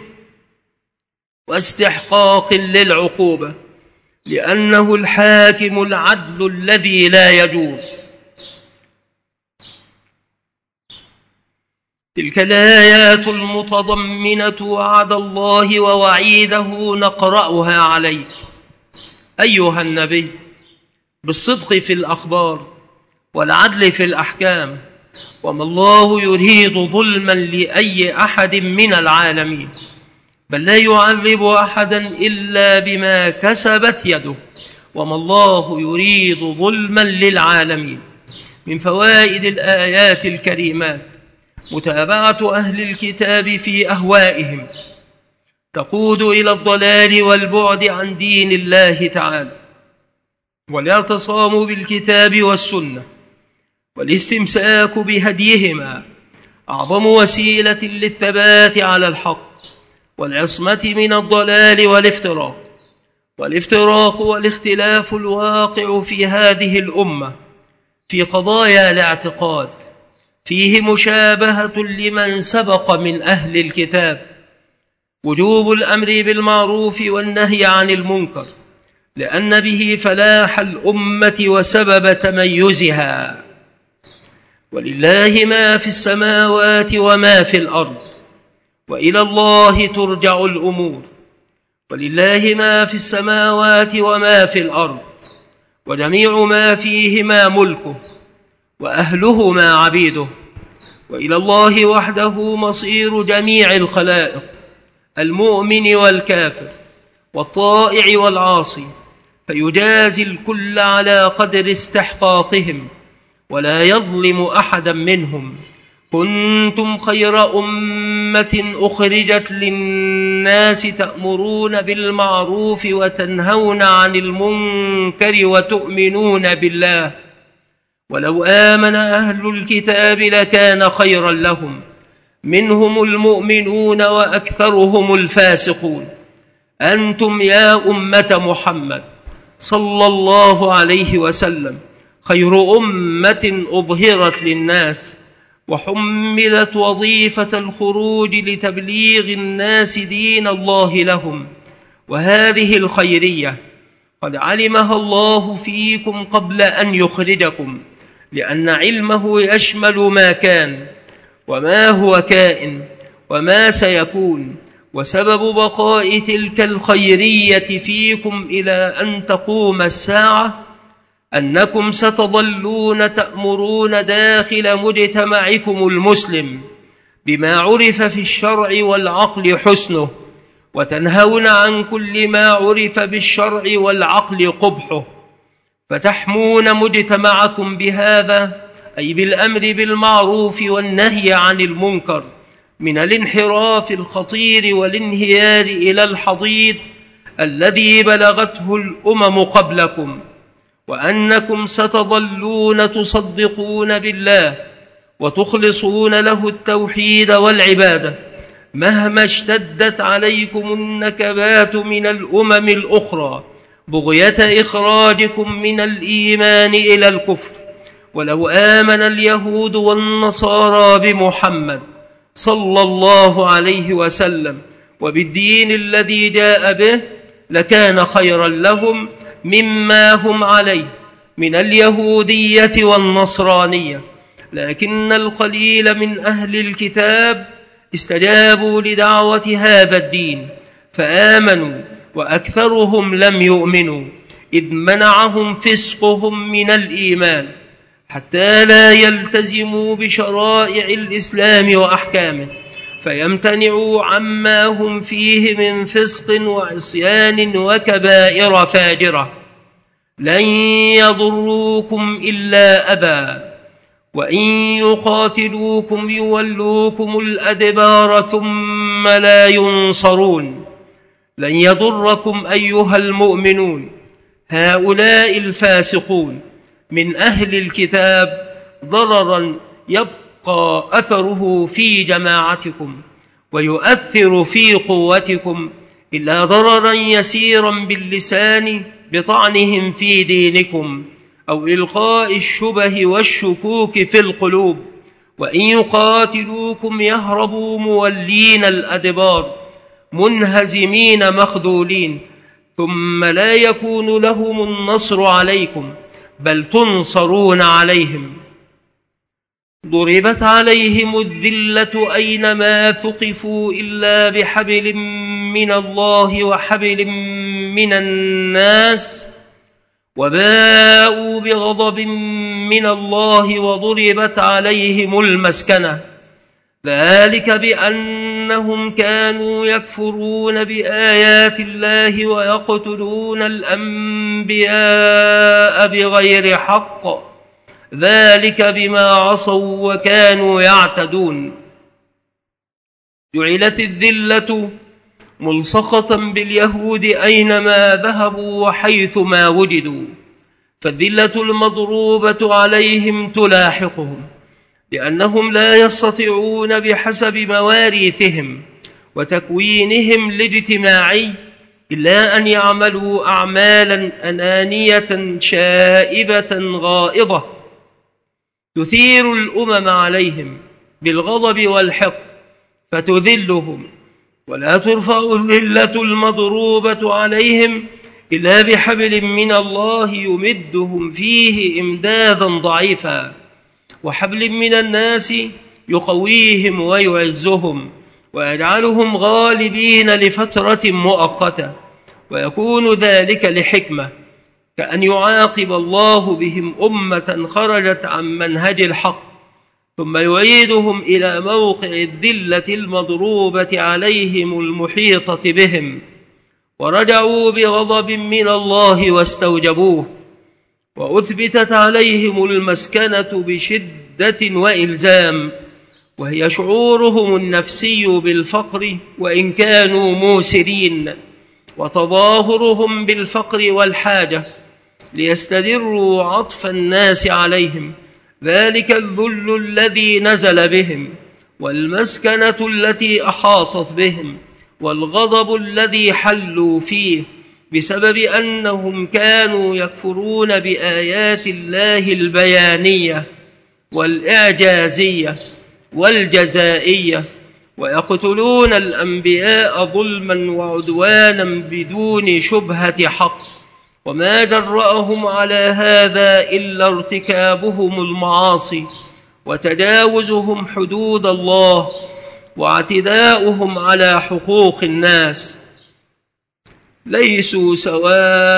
واستحقاق للعقوبة، لأنه الحاكم العدل الذي لا يجور. تلك الآيات المتضمنة وعد الله ووعيده نقرأها عليك أيها النبي بالصدق في الأخبار والعدل في الأحكام، وما الله يريد ظلما لأي أحد من العالمين، بل لا يعذب أحدا إلا بما كسبت يده، وما الله يريد ظلما للعالمين. من فوائد الآيات الكريمات متابعة أهل الكتاب في أهوائهم تقود إلى الضلال والبعد عن دين الله تعالى، والاعتصام بالكتاب والسنة والاستمساك بهديهما أعظم وسيلة للثبات على الحق والعصمة من الضلال والافتراق. والافتراق والاختلاف الواقع في هذه الأمة في قضايا الاعتقاد فيه مشابهة لمن سبق من أهل الكتاب، وجوب الأمر بالمعروف والنهي عن المنكر، لأن به فلاح الأمة وسبب تميزها. ولله ما في السماوات وما في الأرض، وإلى الله ترجع الأمور. ولله ما في السماوات وما في الأرض، وجميع ما فيهما ملكه، وأهلهما عبيده، وإلى الله وحده مصير جميع الخلائق، المؤمن والكافر والطائع والعاصي، فيجازي الكل على قدر استحقاقهم ولا يظلم أحدا منهم. كنتم خير أمة أخرجت للناس تأمرون بالمعروف وتنهون عن المنكر وتؤمنون بالله، ولو آمن أهل الكتاب لكان خيرا لهم، منهم المؤمنون وأكثرهم الفاسقون. أنتم يا أمة محمد صلى الله عليه وسلم خير أمة أظهرت للناس، وحملت وظيفة الخروج لتبليغ الناس دين الله لهم، وهذه الخيرية قد علمها الله فيكم قبل أن يخرجكم، لأن علمه يشمل ما كان وما هو كائن وما سيكون. وسبب بقاء تلك الخيرية فيكم إلى أن تقوم الساعة أنكم ستظلون تأمرون داخل مجتمعكم المسلم بما عرف في الشرع والعقل حسنه، وتنهون عن كل ما عرف بالشرع والعقل قبحه، فتحمون مجتمعكم بهذا، أي بالأمر بالمعروف والنهي عن المنكر، من الانحراف الخطير والانهيار إلى الحضيض الذي بلغته الأمم قبلكم، وأنكم ستظلون تصدقون بالله وتخلصون له التوحيد والعبادة مهما اشتدت عليكم النكبات من الأمم الأخرى بغية إخراجكم من الإيمان إلى الكفر. ولو آمن اليهود والنصارى بمحمد صلى الله عليه وسلم وبالدين الذي جاء به لكان خيرا لهم مما هم عليه من اليهودية والنصرانية، لكن القليل من أهل الكتاب استجابوا لدعوة هذا الدين فآمنوا، وأكثرهم لم يؤمنوا، إذ منعهم فسقهم من الإيمان حتى لا يلتزموا بشرائع الإسلام وأحكامه، فيمتنعوا عما هم فيه من فسق وعصيان وكبائر فاجرة. لن يضروكم إلا أذى، وإن يقاتلوكم يولوكم الأدبار ثم لا ينصرون. لن يضركم أيها المؤمنون هؤلاء الفاسقون من أهل الكتاب ضررا يبقى أثره في جماعتكم ويؤثر في قوتكم، إلا ضررا يسيرا باللسان بطعنهم في دينكم أو إلقاء الشبه والشكوك في القلوب. وإن يقاتلوكم يهربوا مولين الأدبار منهزمين مخذولين، ثم لا يكون لهم النصر عليكم بل تنصرون عليهم. ضربت عليهم الذلة أينما ثقفوا إلا بحبل من الله وحبل من الناس وباءوا بغضب من الله وضربت عليهم المسكنة، ذلك بأنهم كانوا يكفرون بآيات الله ويقتلون الأنبياء بغير حق، ذلك بما عصوا وكانوا يعتدون. جعلت الذلة ملصقة باليهود أينما ذهبوا وحيثما وجدوا، فالذلة المضروبة عليهم تلاحقهم لأنهم لا يستطيعون بحسب مواريثهم وتكوينهم الاجتماعي إلا أن يعملوا أعمالا أنانية شائبة غائضة تثير الأمم عليهم بالغضب والحقد فتذلهم، ولا ترفع الذلة المضروبة عليهم إلا بحبل من الله يمدهم فيه إمدادا ضعيفا، وحبل من الناس يقويهم ويعزهم ويجعلهم غالبين لفترة مؤقتة، ويكون ذلك لحكمة، كأن يعاقب الله بهم أمة خرجت عن منهج الحق ثم يعيدهم إلى موقع الذلة المضروبة عليهم المحيطة بهم، ورجعوا بغضب من الله واستوجبوه، وأثبتت عليهم المسكنة بشدة وإلزام، وهي شعورهم النفسي بالفقر وإن كانوا موسرين، وتظاهرهم بالفقر والحاجة ليستدروا عطف الناس عليهم، ذلك الذل الذي نزل بهم، والمسكنة التي أحاطت بهم، والغضب الذي حلوا فيه بسبب أنهم كانوا يكفرون بآيات الله البيانية والإعجازية والجزائية، ويقتلون الأنبياء ظلما وعدوانا بدون شبهة حق، وما جرأهم على هذا إلا ارتكابهم المعاصي وتجاوزهم حدود الله واعتداؤهم على حقوق الناس. ليسوا سواء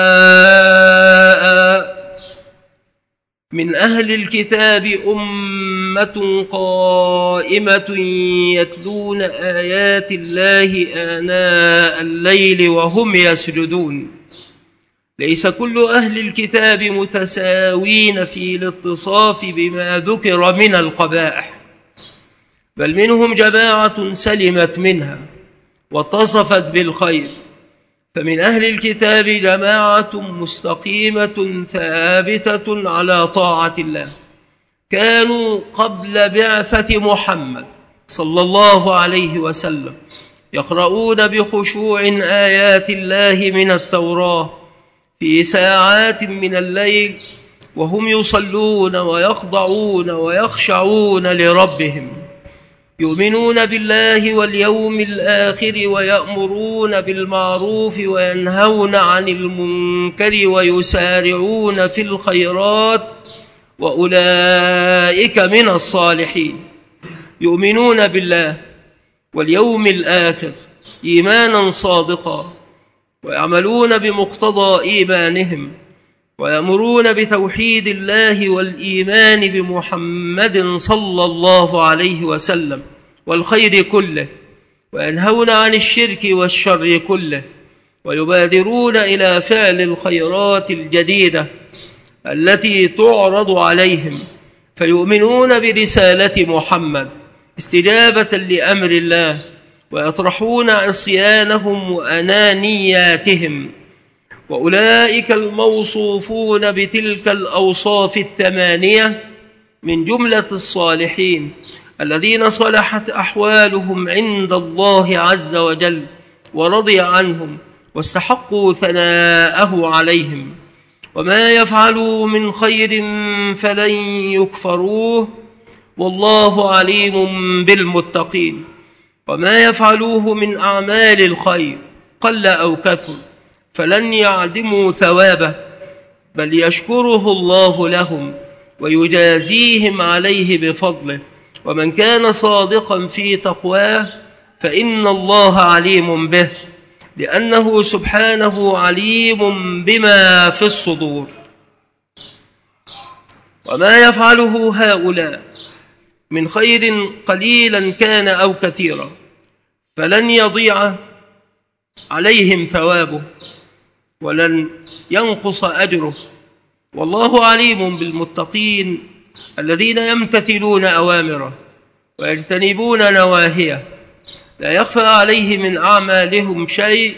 من أهل الكتاب أمة قائمة يتلون آيات الله آناء الليل وهم يسجدون. ليس كل أهل الكتاب متساوين في الاتصاف بما ذكر من القبائح، بل منهم جماعة سلمت منها واتصفت بالخير، فمن أهل الكتاب جماعة مستقيمة ثابتة على طاعة الله، كانوا قبل بعثة محمد صلى الله عليه وسلم يقرؤون بخشوع آيات الله من التوراة في ساعات من الليل، وهم يصلون ويخضعون ويخشعون لربهم، يؤمنون بالله واليوم الآخر، ويأمرون بالمعروف وينهون عن المنكر ويسارعون في الخيرات، وأولئك من الصالحين. يؤمنون بالله واليوم الآخر إيمانا صادقا، ويعملون بمقتضى إيمانهم، ويأمرون بتوحيد الله والإيمان بمحمد صلى الله عليه وسلم والخير كله، وينهون عن الشرك والشر كله، ويبادرون إلى فعل الخيرات الجديدة التي تعرض عليهم، فيؤمنون برسالة محمد استجابة لأمر الله، ويطرحون عصيانهم وأنانياتهم. وأولئك الموصوفون بتلك الأوصاف الثمانية من جملة الصالحين الذين صلحت أحوالهم عند الله عز وجل ورضي عنهم واستحقوا ثناءه عليهم. وما يفعلوا من خير فلن يكفروه والله عليم بالمتقين. وما يفعلوه من أعمال الخير قل أو كثر فلن يعدموا ثوابه، بل يشكره الله لهم ويجازيهم عليه بفضله. ومن كان صادقا في تقواه فإن الله عليم به، لأنه سبحانه عليم بما في الصدور. وما يفعله هؤلاء من خير قليلا كان أو كثيرا فلن يضيع عليهم ثوابه ولن ينقص أجره، والله عليم بالمتقين الذين يمتثلون أوامره ويجتنبون نواهيه، لا يخفى عليه من أعمالهم شيء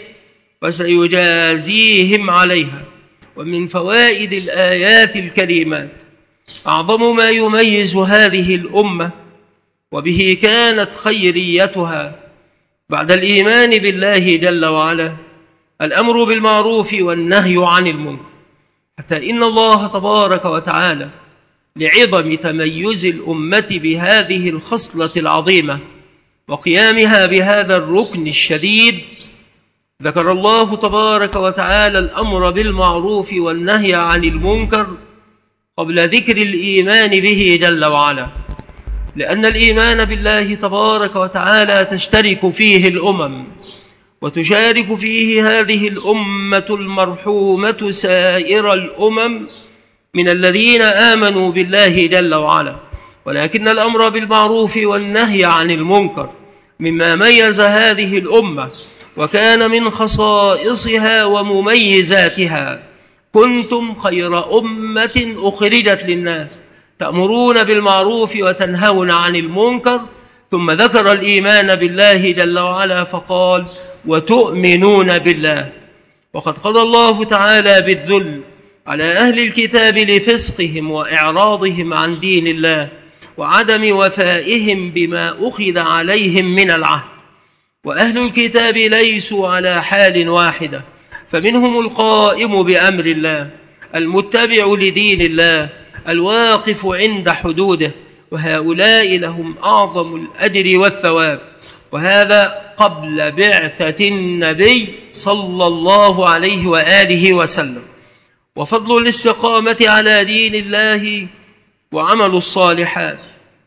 وسيجازيهم عليها. ومن فوائد الآيات الكريمات أعظم ما يميز هذه الأمة وبه كانت خيريتها بعد الإيمان بالله جل وعلا الأمر بالمعروف والنهي عن المنكر، حتى إن الله تبارك وتعالى لعظم تميز الأمة بهذه الخصلة العظيمة وقيامها بهذا الركن الشديد ذكر الله تبارك وتعالى الأمر بالمعروف والنهي عن المنكر قبل ذكر الإيمان به جل وعلا، لأن الإيمان بالله تبارك وتعالى تشترك فيه الأمم وتشارك فيه هذه الأمة المرحومة سائر الأمم من الذين آمنوا بالله جل وعلا. ولكن الأمر بالمعروف والنهي عن المنكر مما ميز هذه الأمة وكان من خصائصها ومميزاتها. كنتم خير أمة أخرجت للناس تأمرون بالمعروف وتنهون عن المنكر، ثم ذكر الإيمان بالله جل وعلا فقال وتؤمنون بالله. وقد قضى الله تعالى بالذل على أهل الكتاب لفسقهم وإعراضهم عن دين الله وعدم وفائهم بما أخذ عليهم من العهد. وأهل الكتاب ليسوا على حال واحدة، فمنهم القائم بأمر الله المتبع لدين الله الواقف عند حدوده، وهؤلاء لهم أعظم الأجر والثواب، وهذا قبل بعثة النبي صلى الله عليه وآله وسلم. وفضل الاستقامة على دين الله وعمل الصالحات،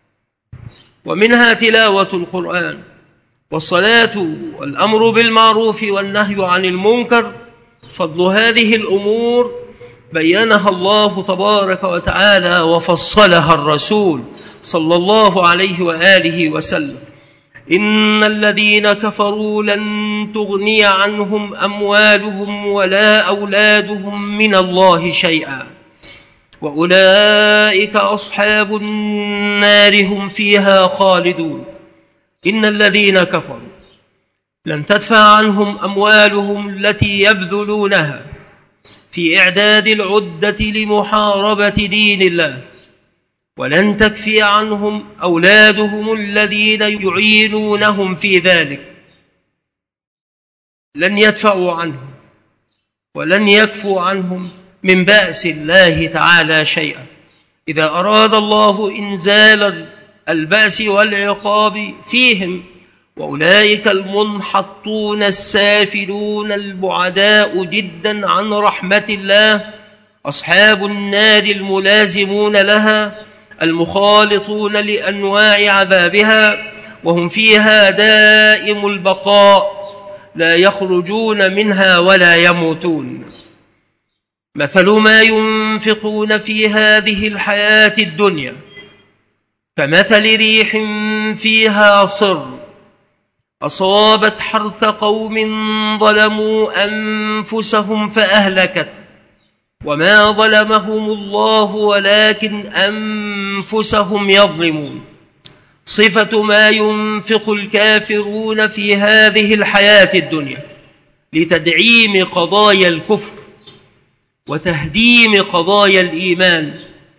ومنها تلاوة القرآن والصلاة والأمر بالمعروف والنهي عن المنكر. فضل هذه الأمور بينها الله تبارك وتعالى وفصلها الرسول صلى الله عليه وآله وسلم. إن الذين كفروا لن تغني عنهم أموالهم ولا أولادهم من الله شيئا وأولئك أصحاب النار هم فيها خالدون. إن الذين كفروا لن تدفع عنهم أموالهم التي يبذلونها في إعداد العدة لمحاربة دين الله، ولن تكفي عنهم أولادهم الذين يعينونهم في ذلك. لن يدفعوا عنهم ولن يكفوا عنهم من بأس الله تعالى شيئا. إذا أراد الله إنزال البأس والعقاب فيهم، وأولئك المنحطون السافلون البعداء جدا عن رحمة الله أصحاب النار الملازمون لها المخالطون لأنواع عذابها، وهم فيها دائم البقاء لا يخرجون منها ولا يموتون. مثل ما ينفقون في هذه الحياة الدنيا كمثل ريح فيها صر أصابت حرث قوم ظلموا أنفسهم فأهلكت، وما ظلمهم الله ولكن أنفسهم يظلمون. صفة ما ينفق الكافرون في هذه الحياة الدنيا لتدعيم قضايا الكفر وتهديم قضايا الإيمان،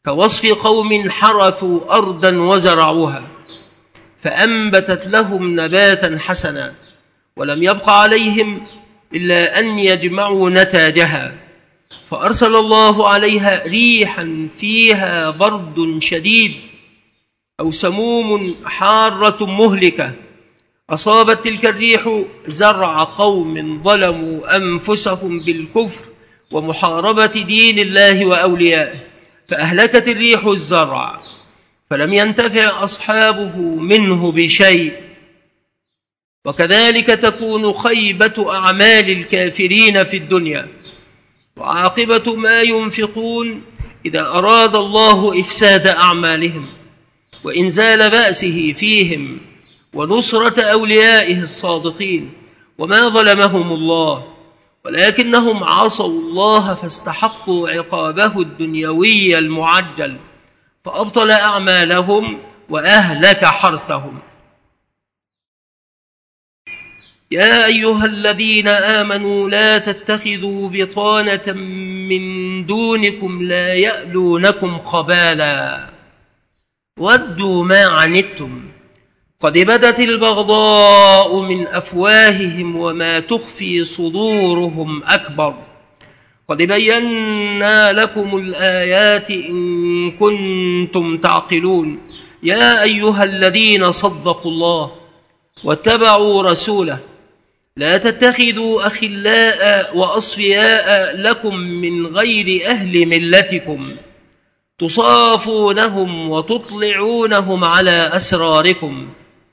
كوصف قوم حرثوا أرضا وزرعوها فأنبتت لهم نباتا حسنا ولم يبق عليهم إلا أن يجمعوا نتاجها، فأرسل الله عليها ريحا فيها برد شديد أو سموم حارة مهلكة، أصابت تلك الريح زرع قوم ظلموا أنفسهم بالكفر ومحاربة دين الله وأوليائه، فأهلكت الريح الزرع فلم ينتفع أصحابه منه بشيء. وكذلك تكون خيبة أعمال الكافرين في الدنيا وعاقبة ما ينفقون إذا أراد الله إفساد أعمالهم وإنزال بأسه فيهم ونصرة أوليائه الصادقين. وما ظلمهم الله ولكنهم عصوا الله فاستحقوا عقابه الدنيوي المعجل فأبطل أعمالهم وأهلك حرثهم. يا أيها الذين آمنوا لا تتخذوا بطانة من دونكم لا يألونكم خبالا ودوا ما عنتم قد بدت البغضاء من أفواههم وما تخفي صدورهم أكبر قد بينا لكم الآيات إن كنتم تعقلون. يا أيها الذين صدقوا الله واتبعوا رسوله لا تتخذوا أخلاء وأصفياء لكم من غير أهل ملتكم تصافونهم وتطلعونهم على أسراركم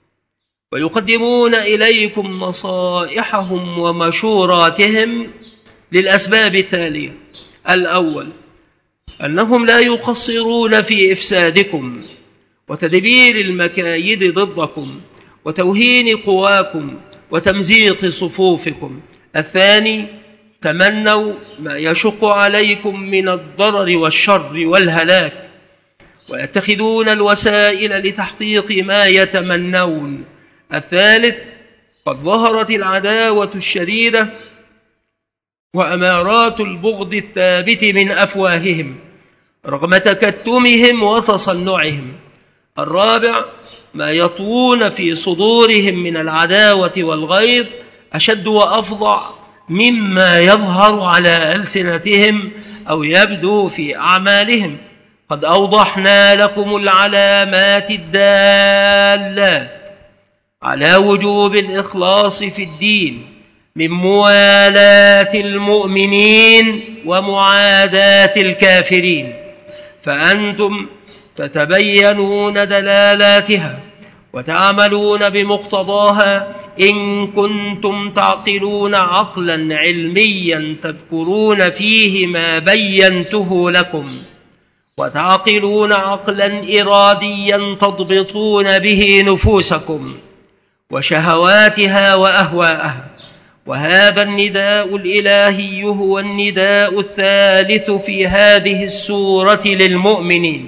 ويقدمون إليكم نصائحهم ومشوراتهم للأسباب التالية: الأول أنهم لا يقصرون في إفسادكم وتدبير المكايد ضدكم وتوهين قواكم وتمزيق صفوفكم. الثاني تمنوا ما يشق عليكم من الضرر والشر والهلاك ويتخذون الوسائل لتحقيق ما يتمنون. الثالث قد ظهرت العداوة الشديدة وأمارات البغض الثابت من أفواههم رغم تكتمهم وتصنعهم. الرابع ما يطوون في صدورهم من العداوة والغيظ أشد وأفظع مما يظهر على ألسنتهم أو يبدو في أعمالهم. قد أوضحنا لكم العلامات الدالات على وجوب الإخلاص في الدين من موالاة المؤمنين ومعاداة الكافرين، فأنتم تتبينون دلالاتها وتعملون بمقتضاها إن كنتم تعقلون عقلا علميا تذكرون فيه ما بينته لكم، وتعقلون عقلا إراديا تضبطون به نفوسكم وشهواتها وأهواءها. وهذا النداء الإلهي هو النداء الثالث في هذه السورة للمؤمنين: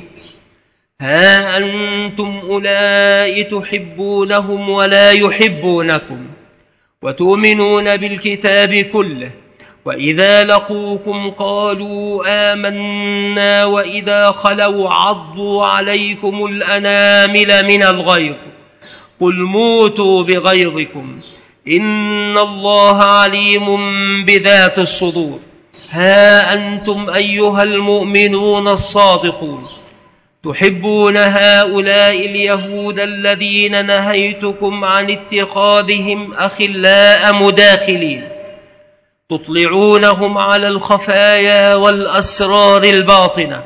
ها أنتم أولئك تحبونهم ولا يحبونكم وتؤمنون بالكتاب كله وإذا لقوكم قالوا آمنا وإذا خلوا عضوا عليكم الأنامل من الغيظ قل موتوا بغيظكم إن الله عليم بذات الصدور. ها أنتم أيها المؤمنون الصادقون تحبون هؤلاء اليهود الذين نهيتكم عن اتخاذهم أخلاء مداخلين تطلعونهم على الخفايا والأسرار الباطنة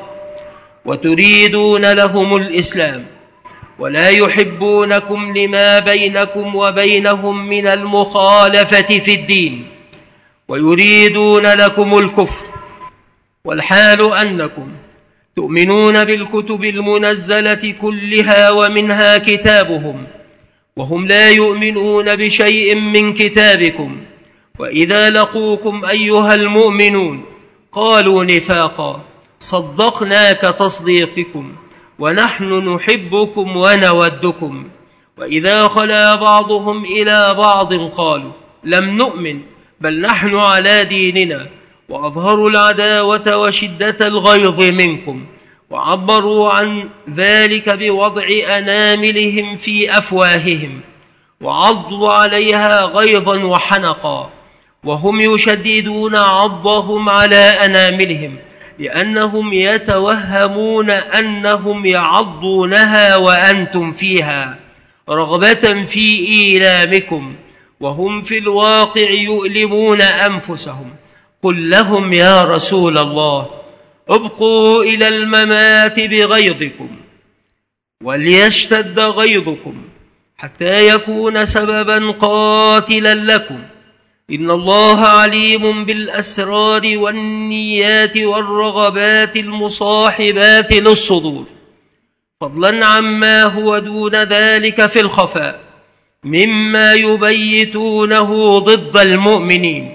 وتريدون لهم الإسلام ولا يحبونكم لما بينكم وبينهم من المخالفة في الدين ويريدون لكم الكفر، والحال أنكم تؤمنون بالكتب المنزلة كلها ومنها كتابهم وهم لا يؤمنون بشيء من كتابكم. وإذا لقوكم أيها المؤمنون قالوا نفاقا صدقناك تصديقكم ونحن نحبكم ونودكم. وإذا خلا بعضهم إلى بعض قالوا لم نؤمن بل نحن على ديننا وأظهروا العداوة وشدة الغيظ منكم وعبروا عن ذلك بوضع أناملهم في أفواههم، وعضوا عليها غيظا وحنقا، وهم يشددون عضهم على أناملهم لأنهم يتوهمون أنهم يعضونها وأنتم فيها رغبة في إيلامكم، وهم في الواقع يؤلمون أنفسهم. قل لهم يا رسول الله: ابقوا إلى الممات بغيظكم، وليشتد غيظكم حتى يكون سببا قاتلا لكم. إن الله عليم بالأسرار والنيات والرغبات المصاحبات للصدور، فضلا عما هو دون ذلك في الخفاء مما يبيتونه ضد المؤمنين.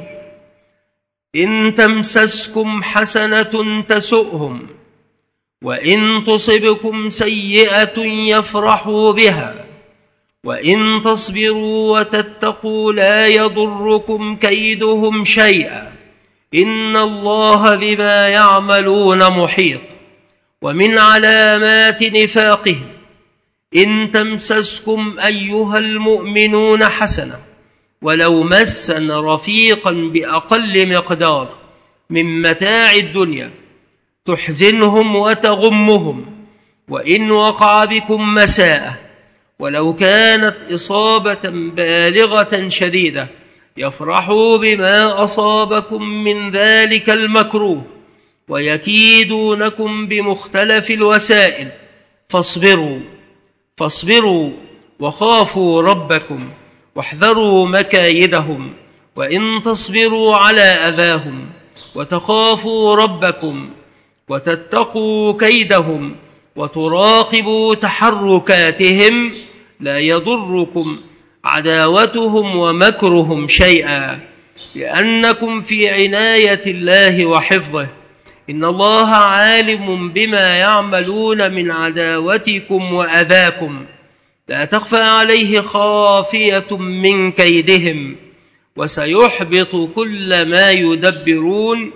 إن تمسسكم حسنة تسؤهم، وإن تصبكم سيئة يفرحوا بها، وإن تصبروا وتتقوا لا يضركم كيدهم شيئا، إن الله بما يعملون محيط. ومن علامات نفاقهم: إن تمسسكم أيها المؤمنون حسنة ولو مسا رفيقا بأقل مقدار من متاع الدنيا تحزنهم وتغمهم، وإن وقع بكم مساءة ولو كانت إصابة بالغة شديدة يفرحوا بما أصابكم من ذلك المكروه، ويكيدونكم بمختلف الوسائل. فاصبروا فاصبروا وخافوا ربكم واحذروا مكايدهم. وإن تصبروا على أذاهم وتخافوا ربكم وتتقوا كيدهم وتراقبوا تحركاتهم لا يضركم عداوتهم ومكرهم شيئا، لأنكم في عناية الله وحفظه. إن الله عالم بما يعملون من عداوتكم وأذاكم، لا تخفى عليه خافية من كيدهم، وسيحبط كل ما يدبرون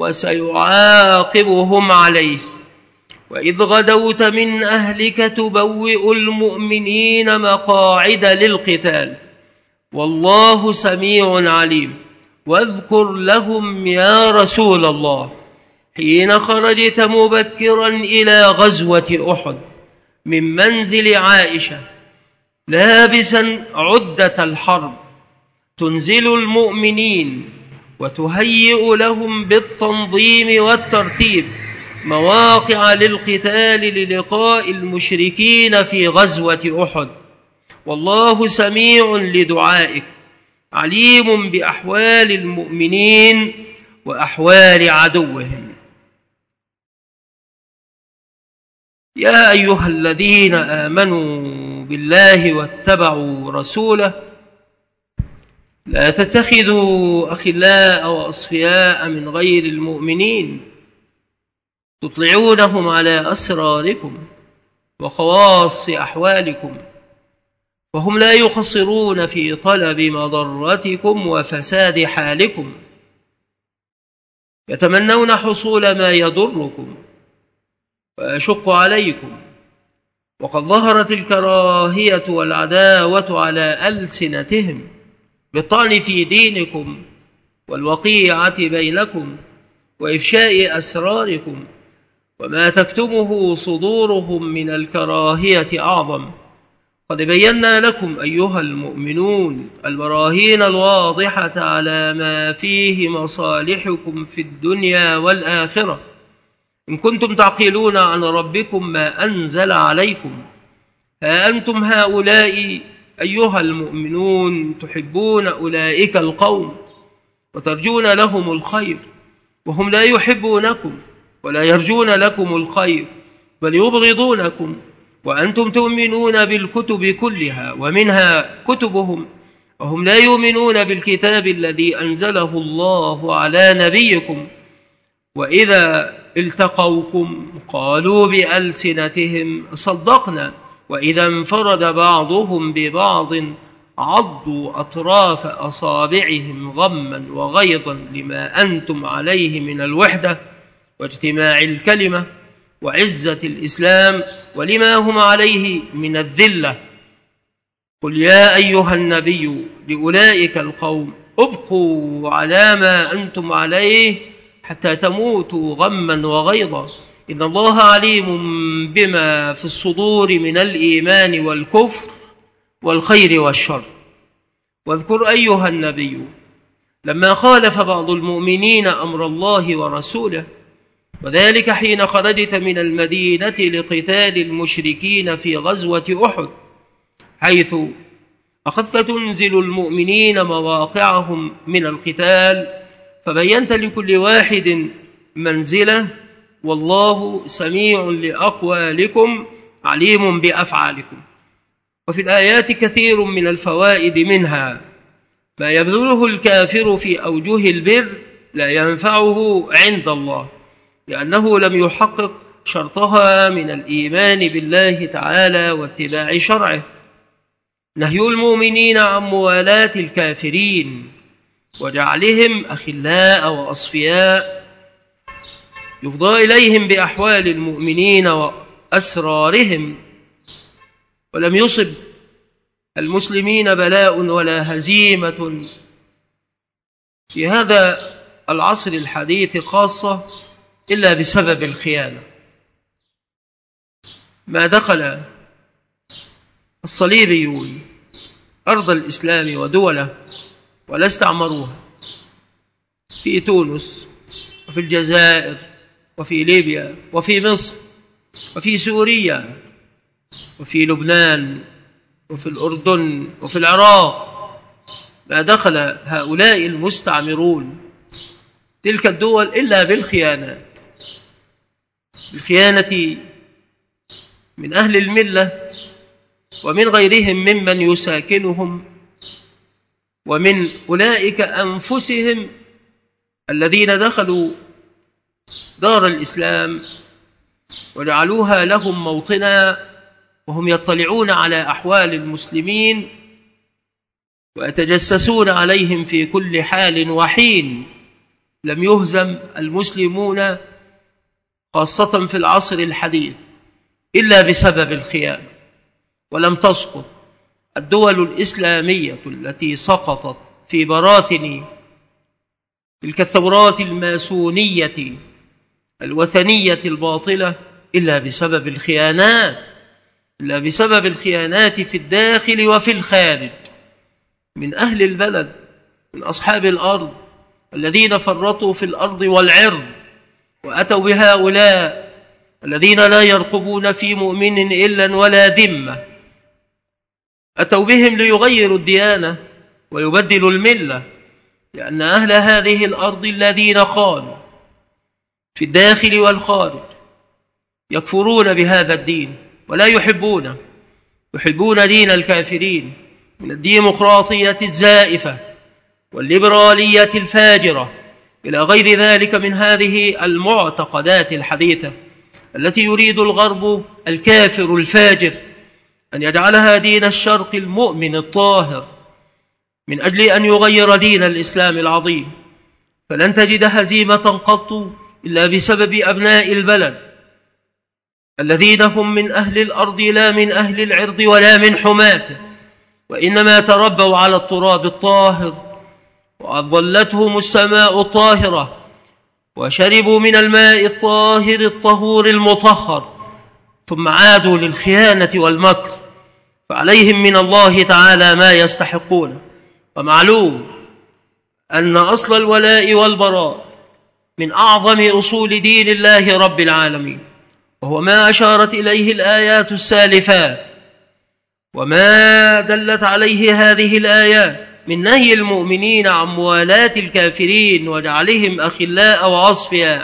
وسيعاقبهم عليه. وإذ غدوت من أهلك تبوئ المؤمنين مقاعد للقتال، والله سميع عليم. واذكر لهم يا رسول الله حين خرجت مبكرا إلى غزوة أحد من منزل عائشة لابسا عدة الحرب، تنزل المؤمنين وتهيئ لهم بالتنظيم والترتيب مواقع للقتال للقاء المشركين في غزوة أحد. والله سميع لدعائك عليم بأحوال المؤمنين وأحوال عدوهم. يا أيها الذين آمنوا بالله واتبعوا رسوله لا تتخذوا أخلاء وأصفياء من غير المؤمنين تطلعونهم على أسراركم وخواص أحوالكم، وهم لا يقصرون في طلب مضرتكم وفساد حالكم، يتمنون حصول ما يضركم ويشق عليكم. وقد ظهرت الكراهية والعداوة على ألسنتهم بالطعن في دينكم والوقيعة بينكم وإفشاء أسراركم، وما تكتمه صدورهم من الكراهية أعظم. قد بينا لكم أيها المؤمنون البراهين الواضحة على ما فيه مصالحكم في الدنيا والآخرة، إن كنتم تعقلون عن ربكم ما أنزل عليكم. ها أنتم هؤلاء أيها المؤمنون تحبون أولئك القوم وترجون لهم الخير، وهم لا يحبونكم ولا يرجون لكم الخير بل يبغضونكم، وأنتم تؤمنون بالكتب كلها ومنها كتبهم، وهم لا يؤمنون بالكتاب الذي أنزله الله على نبيكم. وإذا التقوكم قالوا بألسنتهم صدقنا، وإذا انفرد بعضهم ببعض عضوا أطراف أصابعهم غما وغيظا لما أنتم عليه من الوحدة واجتماع الكلمة. وعزة الإسلام ولما هم عليه من الذلة. قل يا أيها النبي لأولئك القوم ابقوا على ما أنتم عليه حتى تموتوا غما وغيظا، إن الله عليم بما في الصدور من الإيمان والكفر والخير والشر. واذكر أيها النبي لما خالف بعض المؤمنين أمر الله ورسوله، وذلك حين خرجت من المدينة لقتال المشركين في غزوة أحد، حيث أخذت تنزل المؤمنين مواقعهم من القتال، فبينت لكل واحد منزله، والله سميع لأقوالكم عليم بأفعالكم. وفي الآيات كثير من الفوائد، منها ما يبذله الكافر في أوجه البر لا ينفعه عند الله، لأنه لم يحقق شرطها من الإيمان بالله تعالى واتباع شرعه. نهي المؤمنين عن موالاة الكافرين وجعلهم أخلاء وأصفياء، يفضى إليهم بأحوال المؤمنين وأسرارهم. ولم يصب المسلمين بلاء ولا هزيمة في هذا العصر الحديث خاصة إلا بسبب الخيانة. ما دخل الصليبيون أرض الإسلام ودوله ولا استعمروها، في تونس وفي الجزائر وفي ليبيا وفي مصر وفي سوريا وفي لبنان وفي الأردن وفي العراق، ما دخل هؤلاء المستعمرون تلك الدول إلا بالخيانات، بالخيانة من أهل الملة ومن غيرهم ممن يساكنهم، ومن أولئك أنفسهم الذين دخلوا دار الإسلام وجعلوها لهم موطنا، وهم يطلعون على أحوال المسلمين ويتجسسون عليهم في كل حال وحين. لم يهزم المسلمون خاصة في العصر الحديث إلا بسبب الخيانة، ولم تسقط الدول الإسلامية التي سقطت في براثن تلك الثورات الماسونية الوثنية الباطلة إلا بسبب الخيانات، إلا بسبب الخيانات في الداخل وفي الخارج من أهل البلد، من أصحاب الأرض الذين فرطوا في الأرض والعرض، وأتوا بهؤلاء الذين لا يرقبون في مؤمن إلا ولا ذمة، أتوا بهم ليغيروا الديانة ويبدلوا الملة، لأن أهل هذه الأرض الذين خانوا في الداخل والخارج يكفرون بهذا الدين ولا يحبونه، يحبون دين الكافرين من الديمقراطية الزائفة والليبرالية الفاجرة إلى غير ذلك من هذه المعتقدات الحديثة التي يريد الغرب الكافر الفاجر أن يجعلها دين الشرق المؤمن الطاهر من أجل أن يغير دين الإسلام العظيم. فلن تجد هزيمة قط إلا بسبب أبناء البلد الذين هم من أهل الأرض لا من أهل العرض ولا من حماته، وإنما تربوا على التراب الطاهر وأظلتهم السماء الطاهرة وشربوا من الماء الطاهر الطهور المطهر، ثم عادوا للخيانة والمكر، فعليهم من الله تعالى ما يستحقون. ومعلوم أن أصل الولاء والبراء من أعظم أصول دين الله رب العالمين، وهو ما أشارت إليه الآيات السالفات وما دلت عليه هذه الآيات من نهي المؤمنين عن موالاة الكافرين وجعلهم أخلاء وأصفياء،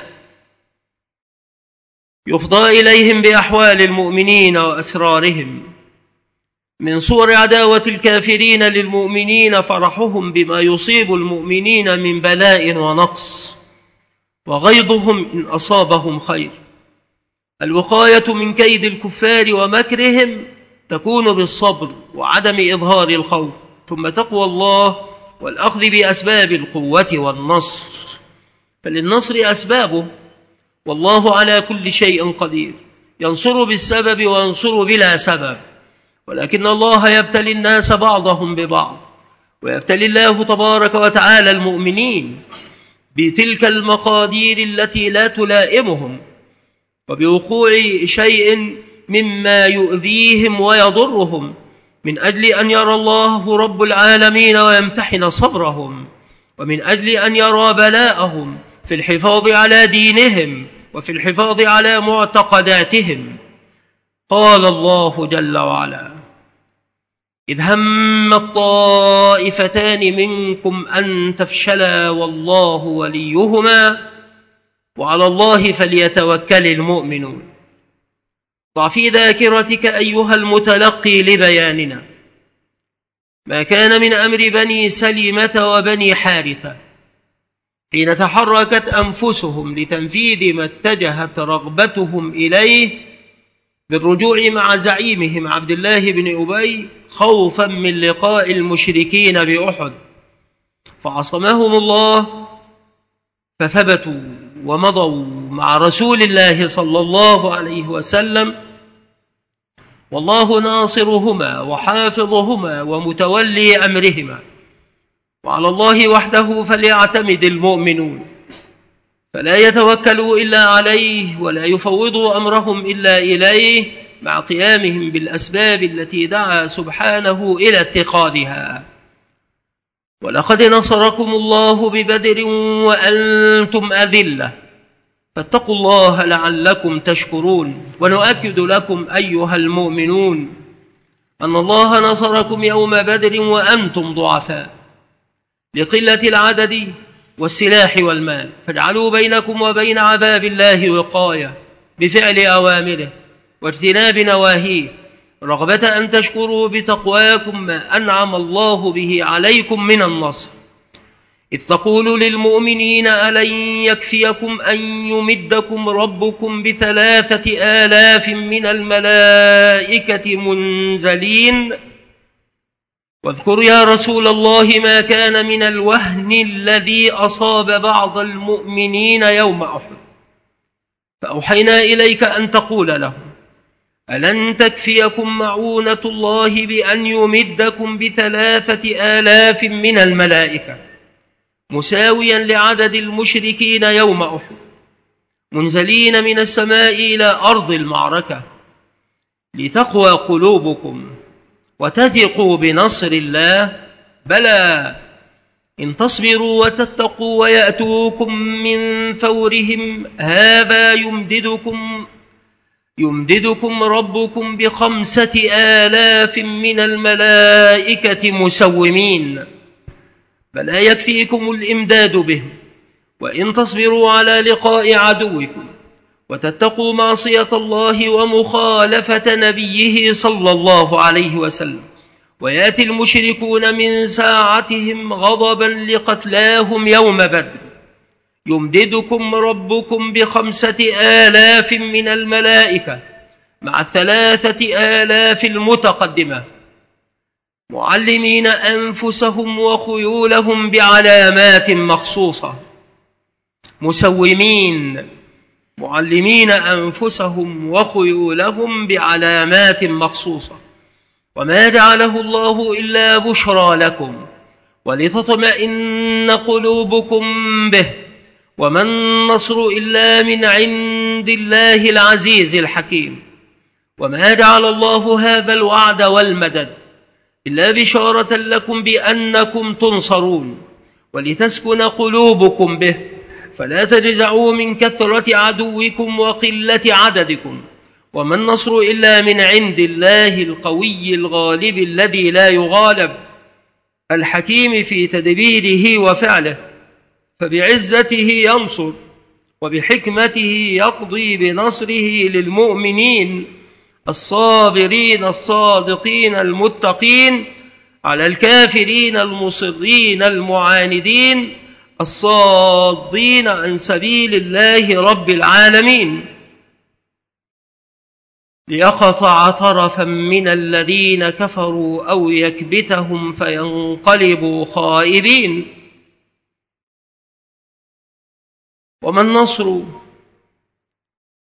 يفضى إليهم بأحوال المؤمنين وأسرارهم. من صور عداوة الكافرين للمؤمنين فرحهم بما يصيب المؤمنين من بلاء ونقص، وغيظهم إن أصابهم خير. الوقاية من كيد الكفار ومكرهم تكون بالصبر وعدم إظهار الخوف، ثم تقوى الله والأخذ بأسباب القوة والنصر، فللنصر أسبابه، والله على كل شيء قدير، ينصر بالسبب وينصر بلا سبب، ولكن الله يبتلي الناس بعضهم ببعض، ويبتلي الله تبارك وتعالى المؤمنين بتلك المقادير التي لا تلائمهم، وبوقوع شيء مما يؤذيهم ويضرهم، من أجل أن يرى الله رب العالمين ويمتحن صبرهم، ومن أجل أن يرى بلاءهم في الحفاظ على دينهم وفي الحفاظ على معتقداتهم. قال الله جل وعلا: إذ هم الطائفتان منكم أن تفشلا والله وليهما وعلى الله فليتوكل المؤمنون. ضع في ذاكرتك أيها المتلقي لبياننا ما كان من أمر بني سلمة وبني حارثة حين تحركت أنفسهم لتنفيذ ما اتجهت رغبتهم إليه بالرجوع مع زعيمهم عبد الله بن أبي خوفا من لقاء المشركين بأحد، فعصمهم الله فثبتوا ومضوا مع رسول الله صلى الله عليه وسلم، والله ناصرهما وحافظهما ومتولي أمرهما، وعلى الله وحده فليعتمد المؤمنون، فلا يتوكلوا إلا عليه ولا يفوضوا أمرهم إلا إليه، مع قيامهم بالأسباب التي دعا سبحانه إلى اتخاذها. ولقد نصركم الله ببدر وأنتم أذلة فاتقوا الله لعلكم تشكرون. ونؤكد لكم أيها المؤمنون أن الله نصركم يوم بدر وأنتم ضعفاء لقلة العدد والسلاح والمال، فاجعلوا بينكم وبين عذاب الله وقاية بفعل أوامره واجتناب نواهيه، رغبة أن تشكروا بتقواكم ما أنعم الله به عليكم من النصر، إذ تقول للمؤمنين: ألن يكفيكم أن يمدكم ربكم بثلاثة آلاف من الملائكة منزلين. واذكر يا رسول الله ما كان من الوهن الذي أصاب بعض المؤمنين يوم أحد، فأوحينا إليك أن تقول لهم: ألن تكفيكم معونة الله بأن يمدكم بثلاثة آلاف من الملائكة مساويا لعدد المشركين يوم أحد، منزلين من السماء إلى أرض المعركة، لتقوى قلوبكم وتثقوا بنصر الله. بلى إن تصبروا وتتقوا ويأتوكم من فورهم هذا يمددكم يمددكم ربكم بخمسة آلاف من الملائكة مسومين. فلا يكفيكم الإمداد بهم، وإن تصبروا على لقاء عدوكم وتتقوا معصية الله ومخالفة نبيه صلى الله عليه وسلم، ويأتي المشركون من ساعتهم غضبا لقتلاهم يوم بدر، يمددكم ربكم بخمسة آلاف من الملائكة مع الثلاثة آلاف المتقدمة، معلمين أنفسهم وخيولهم بعلامات مخصوصة، مسومين معلمين أنفسهم وخيولهم بعلامات مخصوصة، وما جعله الله إلا بشرى لكم ولتطمئن قلوبكم به، وما النصر إلا من عند الله العزيز الحكيم. وما جعل الله هذا الوعد والمدد إلا بشارة لكم بأنكم تنصرون ولتسكن قلوبكم به، فلا تجزعوا من كثرة عدوكم وقلة عددكم، وما النصر إلا من عند الله القوي الغالب الذي لا يغالب، الحكيم في تدبيره وفعله، فبعزته ينصر وبحكمته يقضي بنصره للمؤمنين الصابرين الصادقين المتقين على الكافرين المصرين المعاندين الصادين عن سبيل الله رب العالمين، ليقطع طرفا من الذين كفروا أو يكبتهم فينقلبوا خائبين. وما النصر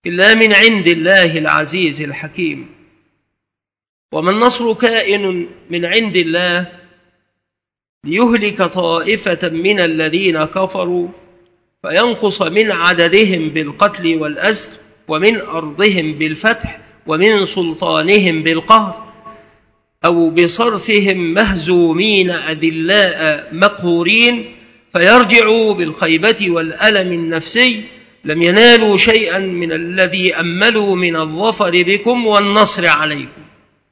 إلا من عند الله العزيز الحكيم. وما النصر كائن من عند الله ليهلك طائفة من الذين كفروا فينقص من عددهم بالقتل والأسر ومن أرضهم بالفتح ومن سلطانهم بالقهر أو بصرفهم مهزومين أذلاء مقهورين فيرجعوا بالخيبة والألم النفسي لم ينالوا شيئا من الذي أملوا من الظفر بكم والنصر عليكم.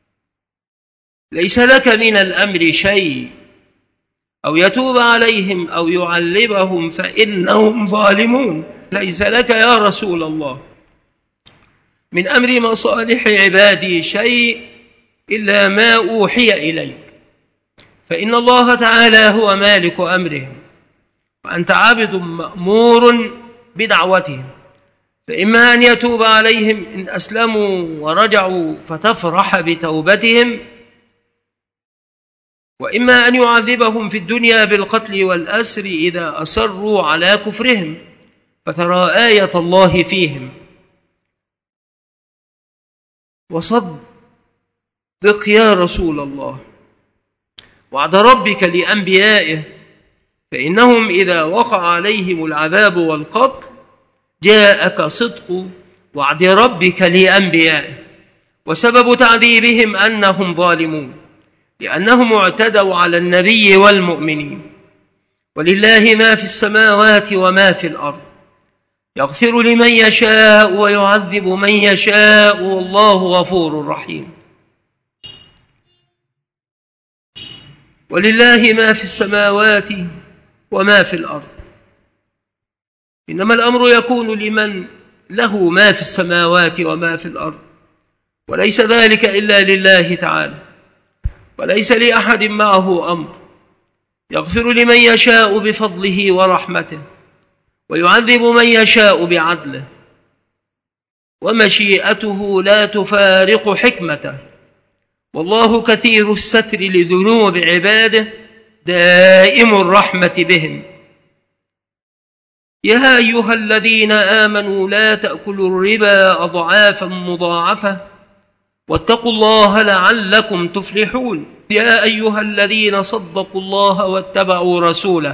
ليس لك من الأمر شيء أو يتوب عليهم أو يعذبهم فإنهم ظالمون. ليس لك يا رسول الله من أمر مصالح عبادي شيء إلا ما أوحي إليك، فإن الله تعالى هو مالك أمرهم وأنت عبد مأمور بدعوتهم، فإما أن يتوب عليهم إن أسلموا ورجعوا فتفرح بتوبتهم، وإما أن يعذبهم في الدنيا بالقتل والأسر إذا أصروا على كفرهم فترى آية الله فيهم. وصدق يا رسول الله وعد ربك لأنبيائه، فإنهم إذا وقع عليهم العذاب والقتل جاءك صدق وعد ربك لأنبيائه، وسبب تعذيبهم أنهم ظالمون لأنهم اعتدوا على النبي والمؤمنين. ولله ما في السماوات وما في الأرض، يغفر لمن يشاء ويعذب من يشاء والله غفور رحيم. ولله ما في السماوات وما في الأرض، إنما الأمر يكون لمن له ما في السماوات وما في الأرض، وليس ذلك إلا لله تعالى، وليس لأحد معه أمر. يغفر لمن يشاء بفضله ورحمته ويعذب من يشاء بعدله، ومشيئته لا تفارق حكمته، والله كثير الستر لذنوب عباده دائم الرحمة بهم. يا أيها الذين آمنوا لا تأكلوا الربا أضعافا مضاعفة واتقوا الله لعلكم تفلحون. يا أيها الذين صدقوا الله واتبعوا رسوله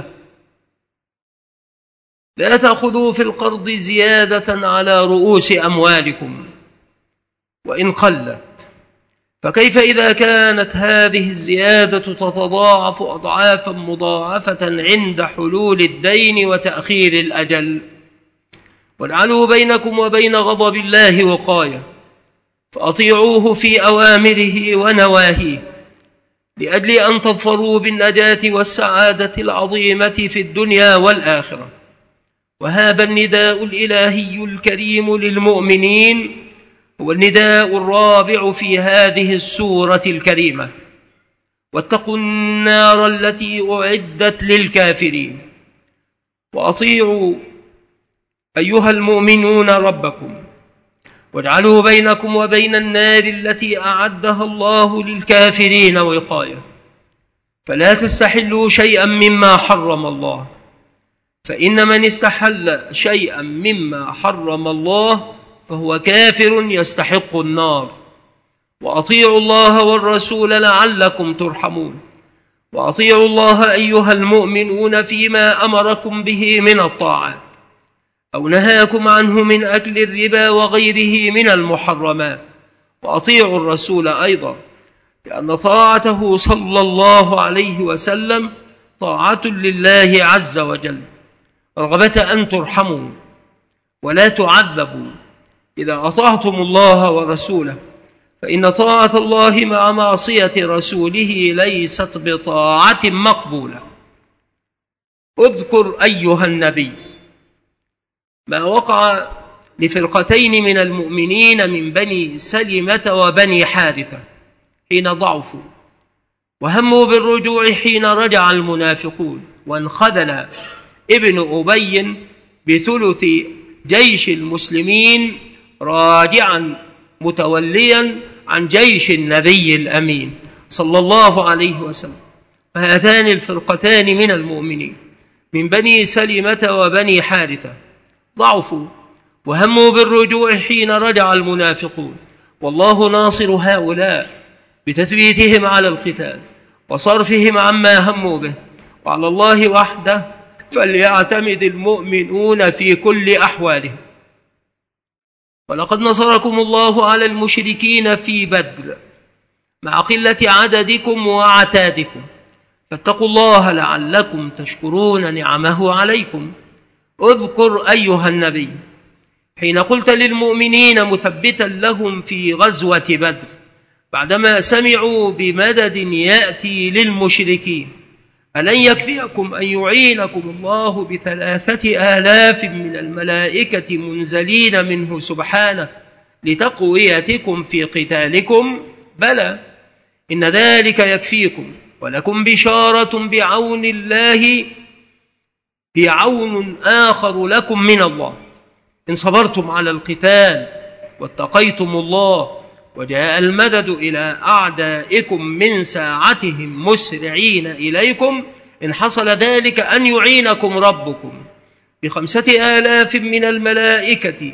لا تأخذوا في القرض زيادة على رؤوس أموالكم وإن قلت، فكيف إذا كانت هذه الزيادة تتضاعف أضعافا مضاعفة عند حلول الدين وتأخير الأجل. واجعلوا بينكم وبين غضب الله وقاية، فأطيعوه في أوامره ونواهيه لأجل أن تظفروا بالنجاة والسعادة العظيمة في الدنيا والآخرة. وهذا النداء الإلهي الكريم للمؤمنين هو النداء الرابع في هذه السورة الكريمة: واتقوا النار التي أعدت للكافرين. وأطيعوا أيها المؤمنون ربكم، واجعلوا بينكم وبين النار التي أعدها الله للكافرين وقاية، فلا تستحلوا شيئا مما حرم الله، فإن من استحل شيئا مما حرم الله فهو كافر يستحق النار. وأطيعوا الله والرسول لعلكم ترحمون. وأطيعوا الله أيها المؤمنون فيما أمركم به من الطاعات أو نهاكم عنه من أكل الربا وغيره من المحرمات. وأطيعوا الرسول أيضا، لأن طاعته صلى الله عليه وسلم طاعة لله عز وجل، رغبة أن ترحموا ولا تعذبوا إذا أطعتم الله ورسوله، فإن طاعة الله مع معصية رسوله ليست بطاعة مقبولة. اذكر أيها النبي ما وقع لفرقتين من المؤمنين من بني سلمة وبني حارثة حين ضعفوا وهموا بالرجوع حين رجع المنافقون، وانخذل ابن أبي بثلث جيش المسلمين راجعا متوليا عن جيش النبي الأمين صلى الله عليه وسلم. فهاتان الفرقتان من المؤمنين من بني سلمة وبني حارثة ضعفوا وهموا بالرجوع حين رجع المنافقون، والله ناصر هؤلاء بتثبيتهم على القتال وصرفهم عما هموا به، وعلى الله وحده فليعتمد المؤمنون في كل أحوالهم. ولقد نصركم الله على المشركين في بدر مع قلة عددكم وعتادكم، فاتقوا الله لعلكم تشكرون نعمه عليكم. اذكر أيها النبي حين قلت للمؤمنين مثبتا لهم في غزوة بدر بعدما سمعوا بمدد يأتي للمشركين: ألن يكفيكم أن يعينكم الله بثلاثة آلاف من الملائكة منزلين منه سبحانه لتقويتكم في قتالكم؟ بلى، إن ذلك يكفيكم، ولكم بشارة بعون الله هي عون آخر لكم من الله، إن صبرتم على القتال واتقيتم الله وجاء المدد إلى أعدائكم من ساعتهم مسرعين إليكم، إن حصل ذلك أن يعينكم ربكم بخمسة آلاف من الملائكة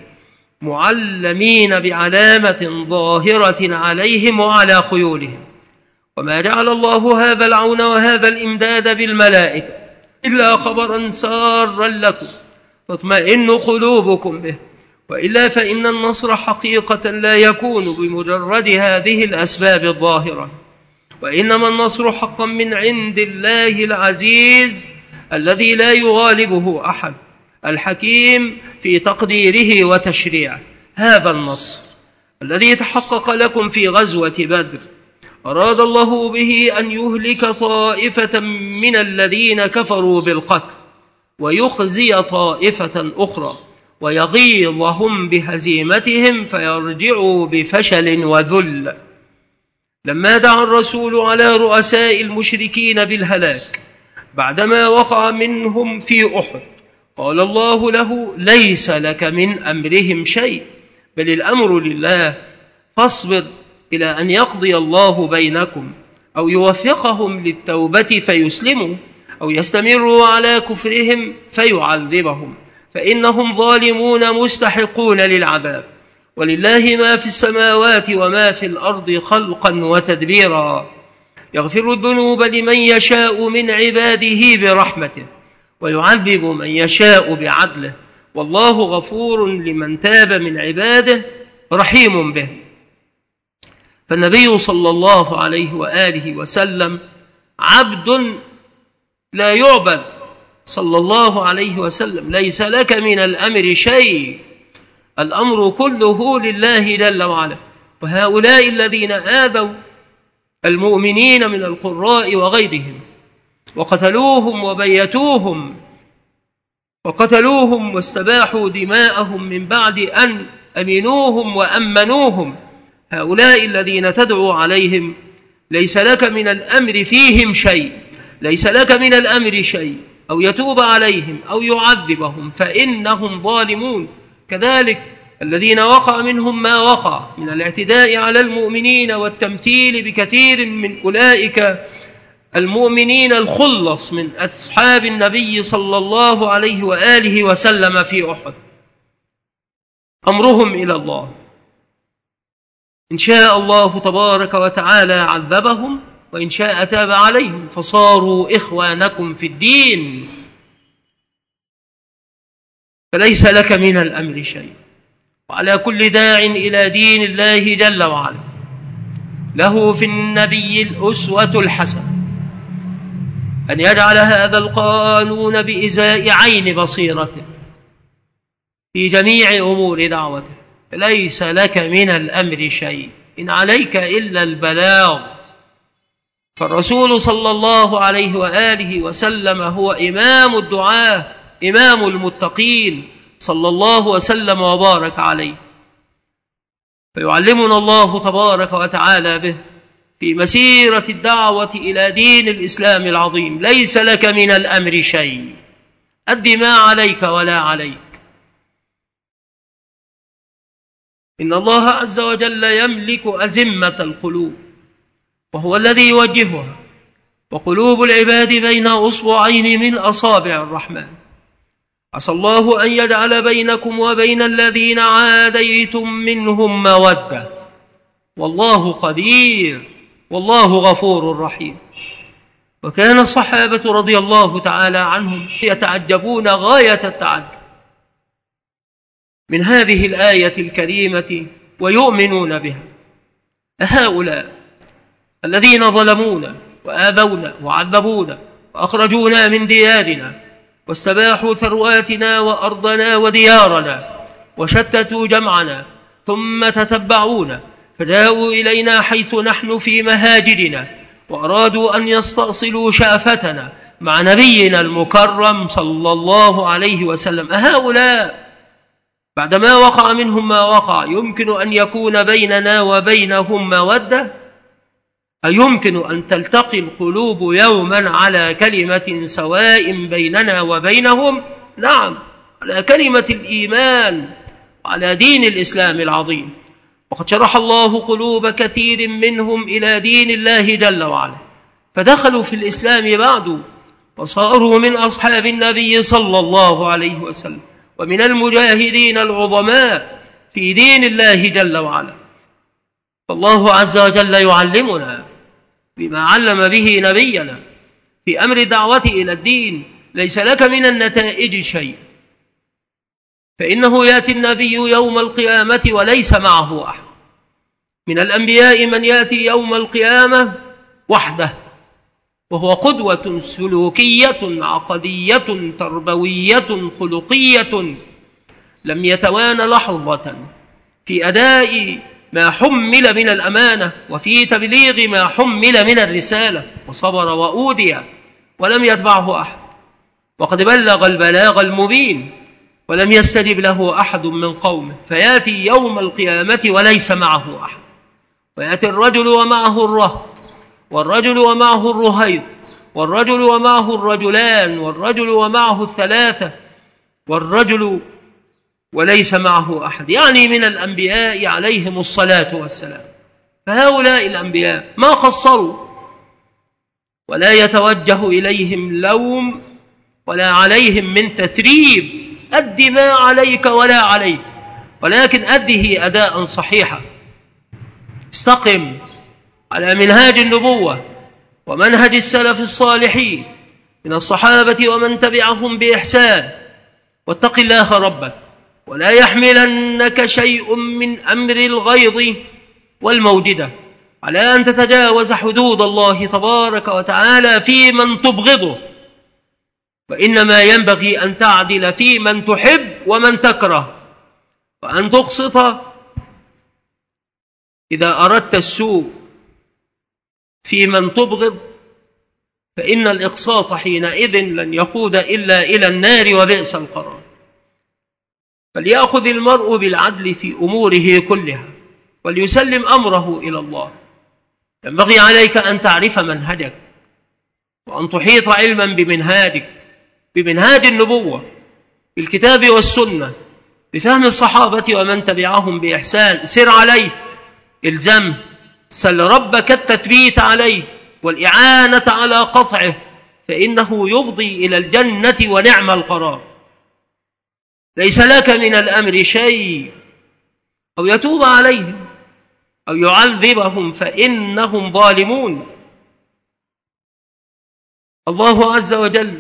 معلمين بعلامة ظاهرة عليهم وعلى خيولهم. وما جعل الله هذا العون وهذا الإمداد بالملائكة إلا خبرا سارا لكم تطمئن قلوبكم به، وإلا فإن النصر حقيقة لا يكون بمجرد هذه الأسباب الظاهرة، وإنما النصر حقا من عند الله العزيز الذي لا يغالبه أحد، الحكيم في تقديره وتشريعه. هذا النصر الذي تحقق لكم في غزوة بدر أراد الله به أن يهلك طائفة من الذين كفروا بالقتل ويخزي طائفة أخرى ويغيظهم بهزيمتهم فيرجعوا بفشل وذل. لما دعا الرسول على رؤساء المشركين بالهلاك بعدما وقع منهم في أحد قال الله له: ليس لك من أمرهم شيء، بل الأمر لله، فاصبر إلى أن يقضي الله بينكم، أو يوفقهم للتوبة فيسلموا، أو يستمروا على كفرهم فيعذبهم، فإنهم ظالمون مستحقون للعذاب، ولله ما في السماوات وما في الأرض خلقا وتدبيرا، يغفر الذنوب لمن يشاء من عباده برحمته ويعذب من يشاء بعدله، والله غفور لمن تاب من عباده رحيم به. فالنبي صلى الله عليه وآله وسلم عبد لا يعبد صلى الله عليه وسلم، ليس لك من الأمر شيء، الأمر كله لله جل وعلا. وهؤلاء الذين آذوا المؤمنين من القراء وغيرهم وقتلوهم وبيتوهم وقتلوهم واستباحوا دماءهم من بعد أن أمنوهم وأمنوهم، هؤلاء الذين تدعو عليهم ليس لك من الأمر فيهم شيء، ليس لك من الأمر شيء، أو يتوب عليهم أو يعذبهم فإنهم ظالمون. كذلك الذين وقع منهم ما وقع من الاعتداء على المؤمنين والتمثيل بكثير من أولئك المؤمنين الخلص من أصحاب النبي صلى الله عليه وآله وسلم في أحد، أمرهم إلى الله، إن شاء الله تبارك وتعالى عذبهم، وإن شاء تاب عليهم فصاروا إخوانكم في الدين. فليس لك من الأمر شيء، وعلى كل داع إلى دين الله جل وعلا له في النبي الأسوة الحسنة أن يجعل هذا القانون بإزاء عين بصيرته في جميع أمور دعوته. ليس لك من الأمر شيء، إن عليك إلا البلاغ. فالرسول صلى الله عليه وآله وسلم هو إمام الدعاة، إمام المتقين، صلى الله وسلم وبارك عليه، فيعلمنا الله تبارك وتعالى به في مسيرة الدعوة إلى دين الإسلام العظيم. ليس لك من الأمر شيء، أد ما عليك ولا عليك. إن الله عز وجل يملك أزمة القلوب، وهو الذي يوجهها، وقلوب العباد بين أصبعين من أصابع الرحمن، عسى الله أن يجعل بينكم وبين الذين عاديتم منهم مودة والله قدير والله غفور رحيم. وكان الصحابة رضي الله تعالى عنهم يتعجبون غاية التعجب من هذه الآية الكريمة ويؤمنون بها. هؤلاء الذين ظلمونا وآذونا وعذبونا وأخرجونا من ديارنا واستباحوا ثرواتنا وأرضنا وديارنا وشتتوا جمعنا ثم تتبعونا فجاءوا إلينا حيث نحن في مهاجرنا وأرادوا أن يستأصلوا شافتنا مع نبينا المكرم صلى الله عليه وسلم. هؤلاء بعدما وقع منهم ما وقع يمكن أن يكون بيننا وبينهم مودة؟ أيمكن أن تلتقي القلوب يوما على كلمة سواء بيننا وبينهم؟ نعم، على كلمة الإيمان وعلى دين الإسلام العظيم. وقد شرح الله قلوب كثير منهم إلى دين الله جل وعلا فدخلوا في الإسلام بعد وصاروا من أصحاب النبي صلى الله عليه وسلم ومن المجاهدين العظماء في دين الله جل وعلا. فالله عز وجل يعلمنا بما علم به نبينا في أمر الدعوة إلى الدين: ليس لك من النتائج شيء، فإنه يأتي النبي يوم القيامة وليس معه أحد. من الأنبياء من يأتي يوم القيامة وحده وهو قدوة سلوكية عقدية تربوية خلقية لم يتوان لحظة في أداء ما حمل من الأمانة وفي تبليغ ما حمل من الرسالة، وصبر وأودي ولم يتبعه أحد، وقد بلغ البلاغ المبين ولم يستجب له أحد من قومه. فيأتي يوم القيامة وليس معه أحد، ويأتي الرجل ومعه الرهط، والرجل ومعه الرهيط، والرجل ومعه الرجلان، والرجل ومعه الثلاثة، والرجل وليس معه أحد، يعني من الأنبياء عليهم الصلاة والسلام. فهؤلاء الأنبياء ما قصروا ولا يتوجه إليهم لوم ولا عليهم من تثريب: أد ما عليك ولا عليك، ولكن أده أداء صحيحا، استقم على منهاج النبوة ومنهج السلف الصالحين من الصحابة ومن تبعهم بإحسان، واتق الله ربك ولا يحملنك شيء من أمر الغيظ والموجدة على أن تتجاوز حدود الله تبارك وتعالى في من تبغضه، وإنما ينبغي أن تعدل في من تحب ومن تكره، وأن تقسط إذا أردت السوء في من تبغض، فإن الإقساط حينئذ لن يقود إلا إلى النار وبئس القرار. فليأخذ المرء بالعدل في أموره كلها وليسلم أمره إلى الله. ينبغي عليك أن تعرف منهجك وأن تحيط علما بمنهاجك، بمنهاج النبوة بالكتاب والسنة بفهم الصحابة ومن تبعهم بإحسان. سر عليه، الزم، سل ربك التثبيت عليه والإعانة على قطعه، فإنه يفضي إلى الجنة ونعم القرار. ليس لك من الأمر شيء، أو يتوب عليهم أو يعذبهم فإنهم ظالمون. الله عز وجل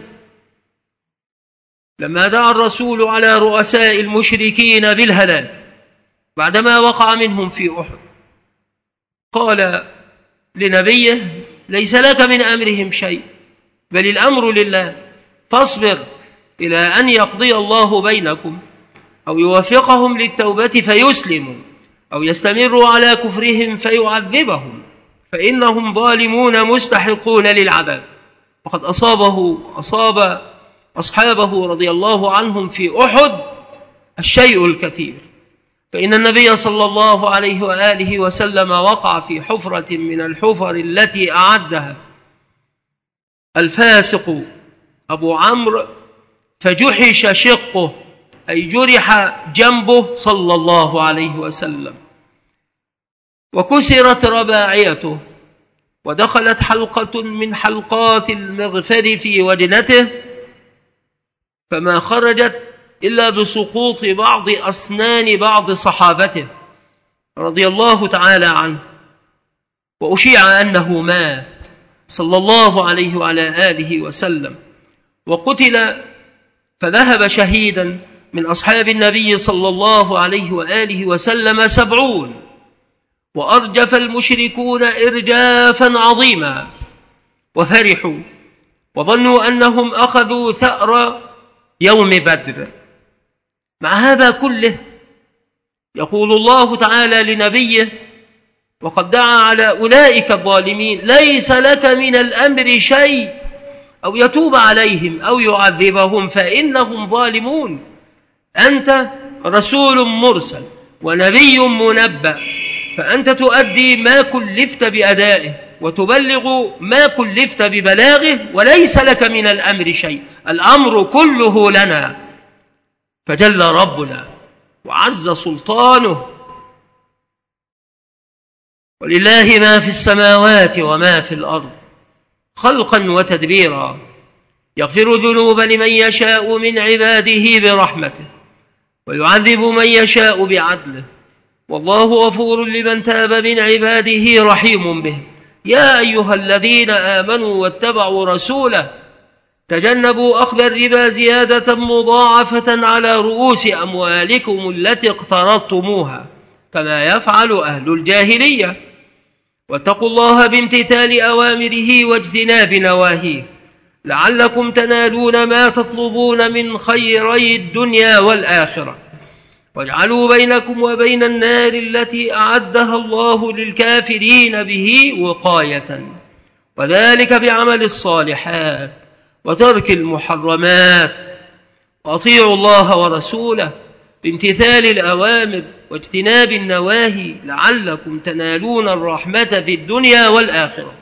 لما دعا الرسول على رؤساء المشركين بالهلاك بعدما وقع منهم في أحد قال لنبيه: ليس لك من أمرهم شيء، بل الأمر لله، فاصبر إلى أن يقضي الله بينكم أو يوفقهم للتوبة فيسلموا، أو يستمروا على كفرهم فيعذبهم، فإنهم ظالمون مستحقون للعذاب. وقد أصابه أصاب أصحابه رضي الله عنهم في أحد الشيء الكثير، فإن النبي صلى الله عليه وآله وسلم وقع في حفرة من الحفر التي أعدها الفاسق أبو عمرو، فجحش شقه، أي جرح جنبه صلى الله عليه وسلم، وكسرت رباعيته، ودخلت حلقة من حلقات المغفر في وجنته، فما خرجت إلا بسقوط بعض أسنان بعض صحابته رضي الله تعالى عنه، وأشيع أنه مات صلى الله عليه وعلى آله وسلم وقتل، فذهب شهيدا من أصحاب النبي صلى الله عليه وآله وسلم سبعون، وأرجف المشركون إرجافا عظيما وفرحوا وظنوا أنهم أخذوا ثأر يوم بدر. مع هذا كله يقول الله تعالى لنبيه وقد دعا على أولئك الظالمين: ليس لك من الأمر شيء أو يتوب عليهم أو يعذبهم فإنهم ظالمون. أنت رسول مرسل ونبي منبأ، فأنت تؤدي ما كلفت بأدائه وتبلغ ما كلفت ببلاغه، وليس لك من الأمر شيء، الأمر كله لنا. فجل ربنا وعز سلطانه، ولله ما في السماوات وما في الأرض خلقا وتدبيرا، يغفر الذنوب لمن يشاء من عباده برحمته ويعذب من يشاء بعدله، والله غفور لمن تاب من عباده رحيم به. يا أيها الذين آمنوا واتبعوا رسوله تجنبوا أخذ الربا زيادة مضاعفة على رؤوس أموالكم التي اقترضتموها كما يفعل أهل الجاهلية، واتقوا الله بامتثال أوامره واجتناب نواهيه لعلكم تنالون ما تطلبون من خيري الدنيا والآخرة، واجعلوا بينكم وبين النار التي أعدها الله للكافرين به وقاية، وذلك بعمل الصالحات وترك المحرمات، وأطيعوا الله ورسوله بامتثال الأوامر واجتناب النواهي لعلكم تنالون الرحمة في الدنيا والآخرة.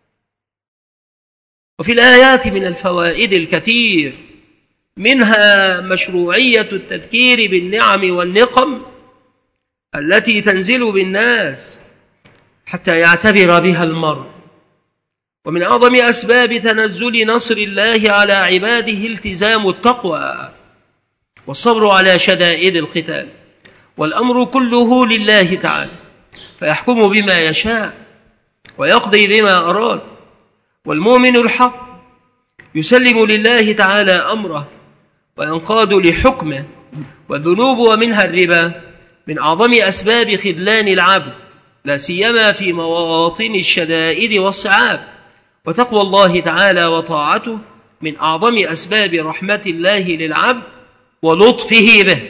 وفي الآيات من الفوائد الكثير، منها مشروعية التذكير بالنعم والنقم التي تنزل بالناس حتى يعتبر بها المرء، ومن أعظم أسباب تنزل نصر الله على عباده التزام التقوى والصبر على شدائد القتال، والأمر كله لله تعالى، فيحكم بما يشاء ويقضي بما أراد، والمؤمن الحق يسلم لله تعالى أمره وينقاد لحكمه. والذنوب ومنها الربا من أعظم أسباب خذلان العبد، لا سيما في مواطن الشدائد والصعاب، وتقوى الله تعالى وطاعته من أعظم أسباب رحمة الله للعبد ولطفه به.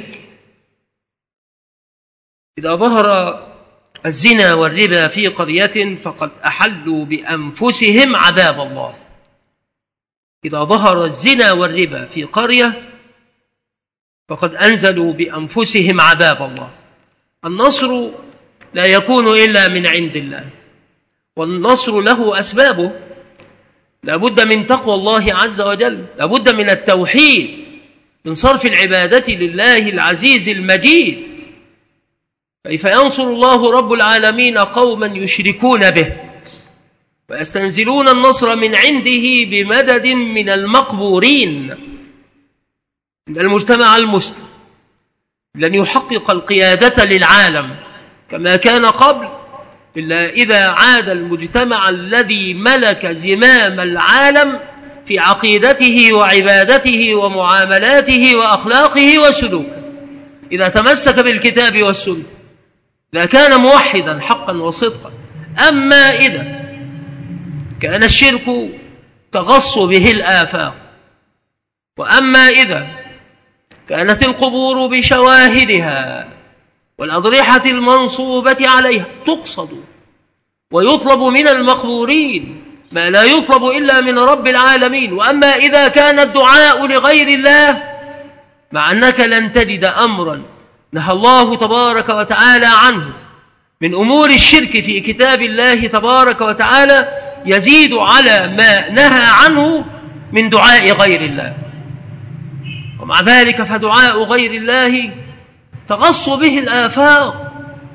إذا ظهر الزنا والربا في قرية فقد أحلوا بأنفسهم عذاب الله. إذا ظهر الزنا والربا في قرية فقد أنزلوا بأنفسهم عذاب الله. النصر لا يكون إلا من عند الله، والنصر له أسبابه، لا بد من تقوى الله عز وجل، لا بد من التوحيد، من صرف العبادة لله العزيز المجيد. كيف ينصر الله رب العالمين قوما يشركون به ويستنزلون النصر من عنده بمدد من المقبورين؟ إن المجتمع المسلم لن يحقق القيادة للعالم كما كان قبل إلا إذا عاد المجتمع الذي ملك زمام العالم في عقيدته وعبادته ومعاملاته وأخلاقه وسلوكه، إذا تمسك بالكتاب والسنة، إذا كان موحدا حقا وصدقا. أما إذا كان الشرك تغص به الآفاق، وأما إذا كانت القبور بشواهدها والأضرحة المنصوبة عليها تقصد ويطلب من المقبورين ما لا يطلب إلا من رب العالمين، وأما إذا كان الدعاء لغير الله، مع أنك لن تجد أمرا نهى الله تبارك وتعالى عنه من أمور الشرك في كتاب الله تبارك وتعالى يزيد على ما نهى عنه من دعاء غير الله. ومع ذلك فدعاء غير الله تغص به الآفاق،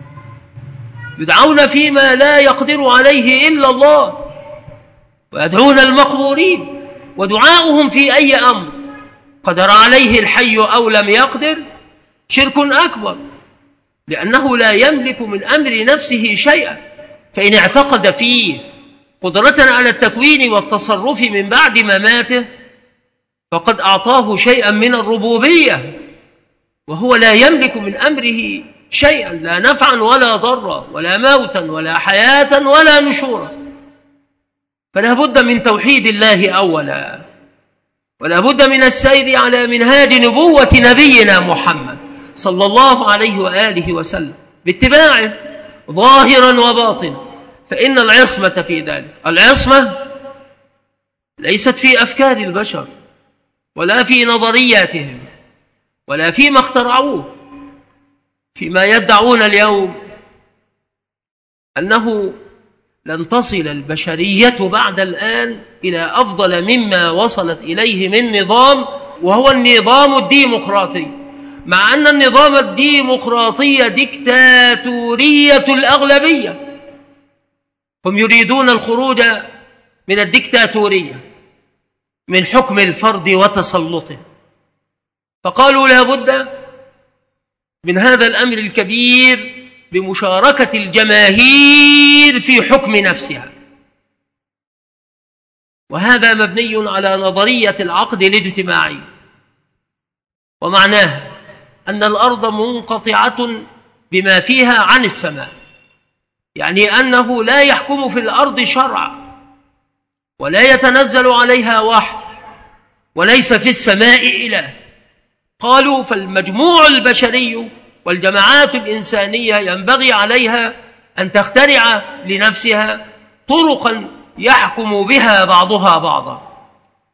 يدعون فيما لا يقدر عليه إلا الله، ويدعون المقبورين، ودعاؤهم في أي أمر قدر عليه الحي أو لم يقدر شرك أكبر، لأنه لا يملك من أمر نفسه شيئا، فإن اعتقد فيه قدرة على التكوين والتصرف من بعد مماته فقد أعطاه شيئا من الربوبية، وهو لا يملك من أمره شيئا، لا نفعا ولا ضرا ولا موتا ولا حياة ولا نشورا. فلا بد من توحيد الله أولا، ولا بد من السير على منهاج نبوة نبينا محمد صلى الله عليه وآله وسلم باتباعه ظاهرا وباطنا، فإن العصمة في ذلك. العصمة ليست في أفكار البشر ولا في نظرياتهم ولا فيما اخترعوه، فيما يدعون اليوم أنه لن تصل البشرية بعد الآن إلى أفضل مما وصلت إليه من نظام، وهو النظام الديمقراطي، مع أن النظام الديمقراطي ديكتاتورية الأغلبية. هم يريدون الخروج من الديكتاتورية، من حكم الفرد وتسلطه، فقالوا لا بد من هذا الأمر الكبير بمشاركة الجماهير في حكم نفسها. وهذا مبني على نظرية العقد الاجتماعي، ومعناه أن الأرض منقطعة بما فيها عن السماء، يعني أنه لا يحكم في الأرض شرع ولا يتنزل عليها وحي، وليس في السماء إله. قالوا فالمجموع البشري والجماعات الإنسانية ينبغي عليها أن تخترع لنفسها طرقا يحكم بها بعضها بعضا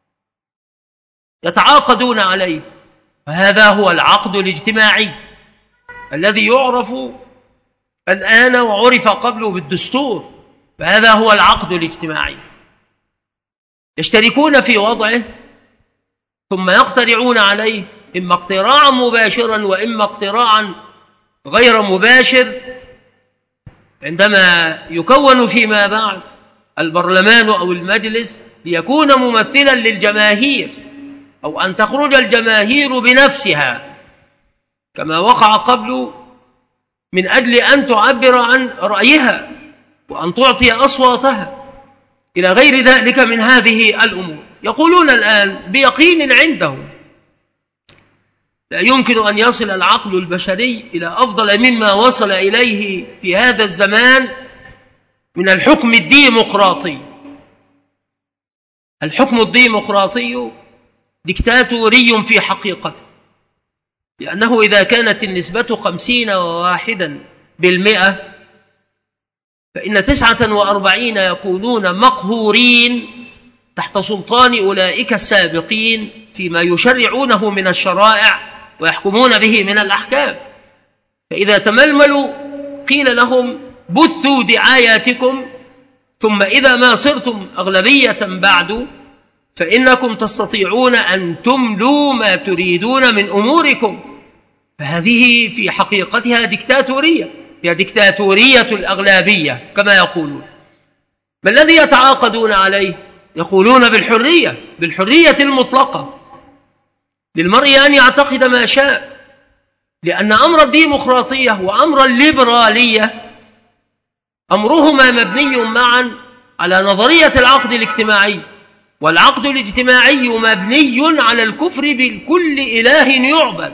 يتعاقدون عليه، وهذا هو العقد الاجتماعي الذي يعرف الآن وعرف قبله بالدستور، فهذا هو العقد الاجتماعي. يشتركون في وضعه ثم يقترعون عليه، إما اقتراعا مباشرا وإما اقتراعا غير مباشر، عندما يكون فيما بعد البرلمان أو المجلس ليكون ممثلا للجماهير، أو أن تخرج الجماهير بنفسها كما وقع قبل من أجل أن تعبر عن رأيها وأن تعطي أصواتها إلى غير ذلك من هذه الأمور. يقولون الآن بيقين عندهم لا يمكن أن يصل العقل البشري إلى أفضل مما وصل إليه في هذا الزمان من الحكم الديمقراطي. الحكم الديمقراطي ديكتاتوري في حقيقته، لأنه إذا كانت النسبة خمسين وواحدا بالمئة فإن تسعة وأربعين يكونون مقهورين تحت سلطان أولئك السابقين فيما يشرعونه من الشرائع ويحكمون به من الأحكام. فإذا تململوا قيل لهم بثوا دعاياتكم، ثم إذا ما صرتم أغلبية بعد فإنكم تستطيعون أن تملوا ما تريدون من أموركم. فهذه في حقيقتها ديكتاتورية، هي ديكتاتورية الأغلبية كما يقولون. ما الذي يتعاقدون عليه؟ يقولون بالحرية، بالحرية المطلقة للمرء أن يعتقد ما شاء، لأن أمر الديمقراطية وأمر الليبرالية أمرهما مبني معا على نظرية العقد الاجتماعي، والعقد الاجتماعي مبني على الكفر بكل إله يعبد.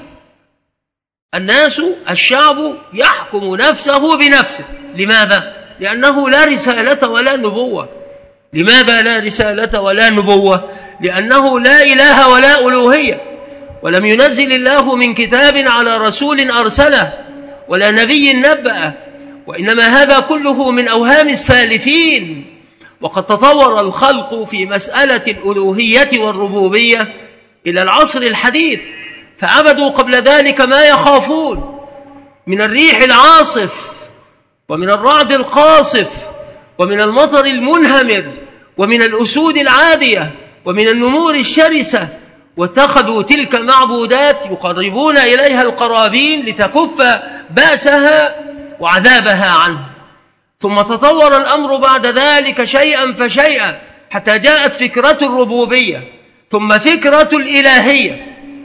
الناس الشعب يحكم نفسه بنفسه. لماذا؟ لأنه لا رسالة ولا نبوة. لماذا لا رسالة ولا نبوة؟ لأنه لا إله ولا ألوهية، ولم ينزل الله من كتاب على رسول أرسله ولا نبي نبأه، وإنما هذا كله من أوهام السالفين. وقد تطور الخلق في مسألة الألوهية والربوبية إلى العصر الحديث، فعبدوا قبل ذلك ما يخافون من الريح العاصف ومن الرعد القاصف ومن المطر المنهمر ومن الأسود العادية ومن النمور الشرسة، واتخذوا تلك معبودات يقربون إليها القرابين لتكف بأسها وعذابها عنه. ثم تطور الأمر بعد ذلك شيئا فشيئا حتى جاءت فكرة الربوبية، ثم فكرة الإلهية،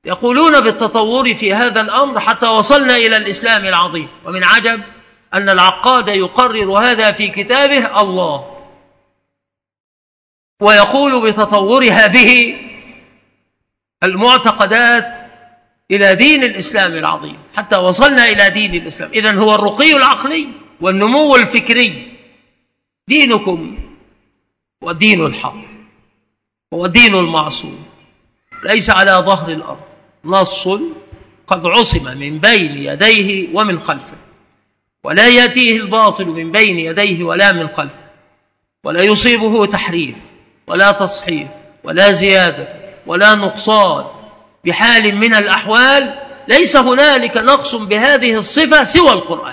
يقولون بالتطور في هذا الأمر حتى وصلنا إلى الإسلام العظيم. ومن عجب أن العقاد يقرر هذا في كتابه الله، ويقول بتطور هذه المعتقدات إلى دين الإسلام العظيم حتى وصلنا إلى دين الإسلام. إذن هو الرقي العقلي والنمو الفكري دينكم، والدين الحق هو الدين المعصوم، ليس على ظهر الأرض نص قد عصم من بين يديه ومن خلفه، ولا يأتيه الباطل من بين يديه ولا من خلفه، ولا يصيبه تحريف ولا تصحيف ولا زيادة ولا نقصان بحال من الأحوال. ليس هنالك نقص بهذه الصفة سوى القرآن،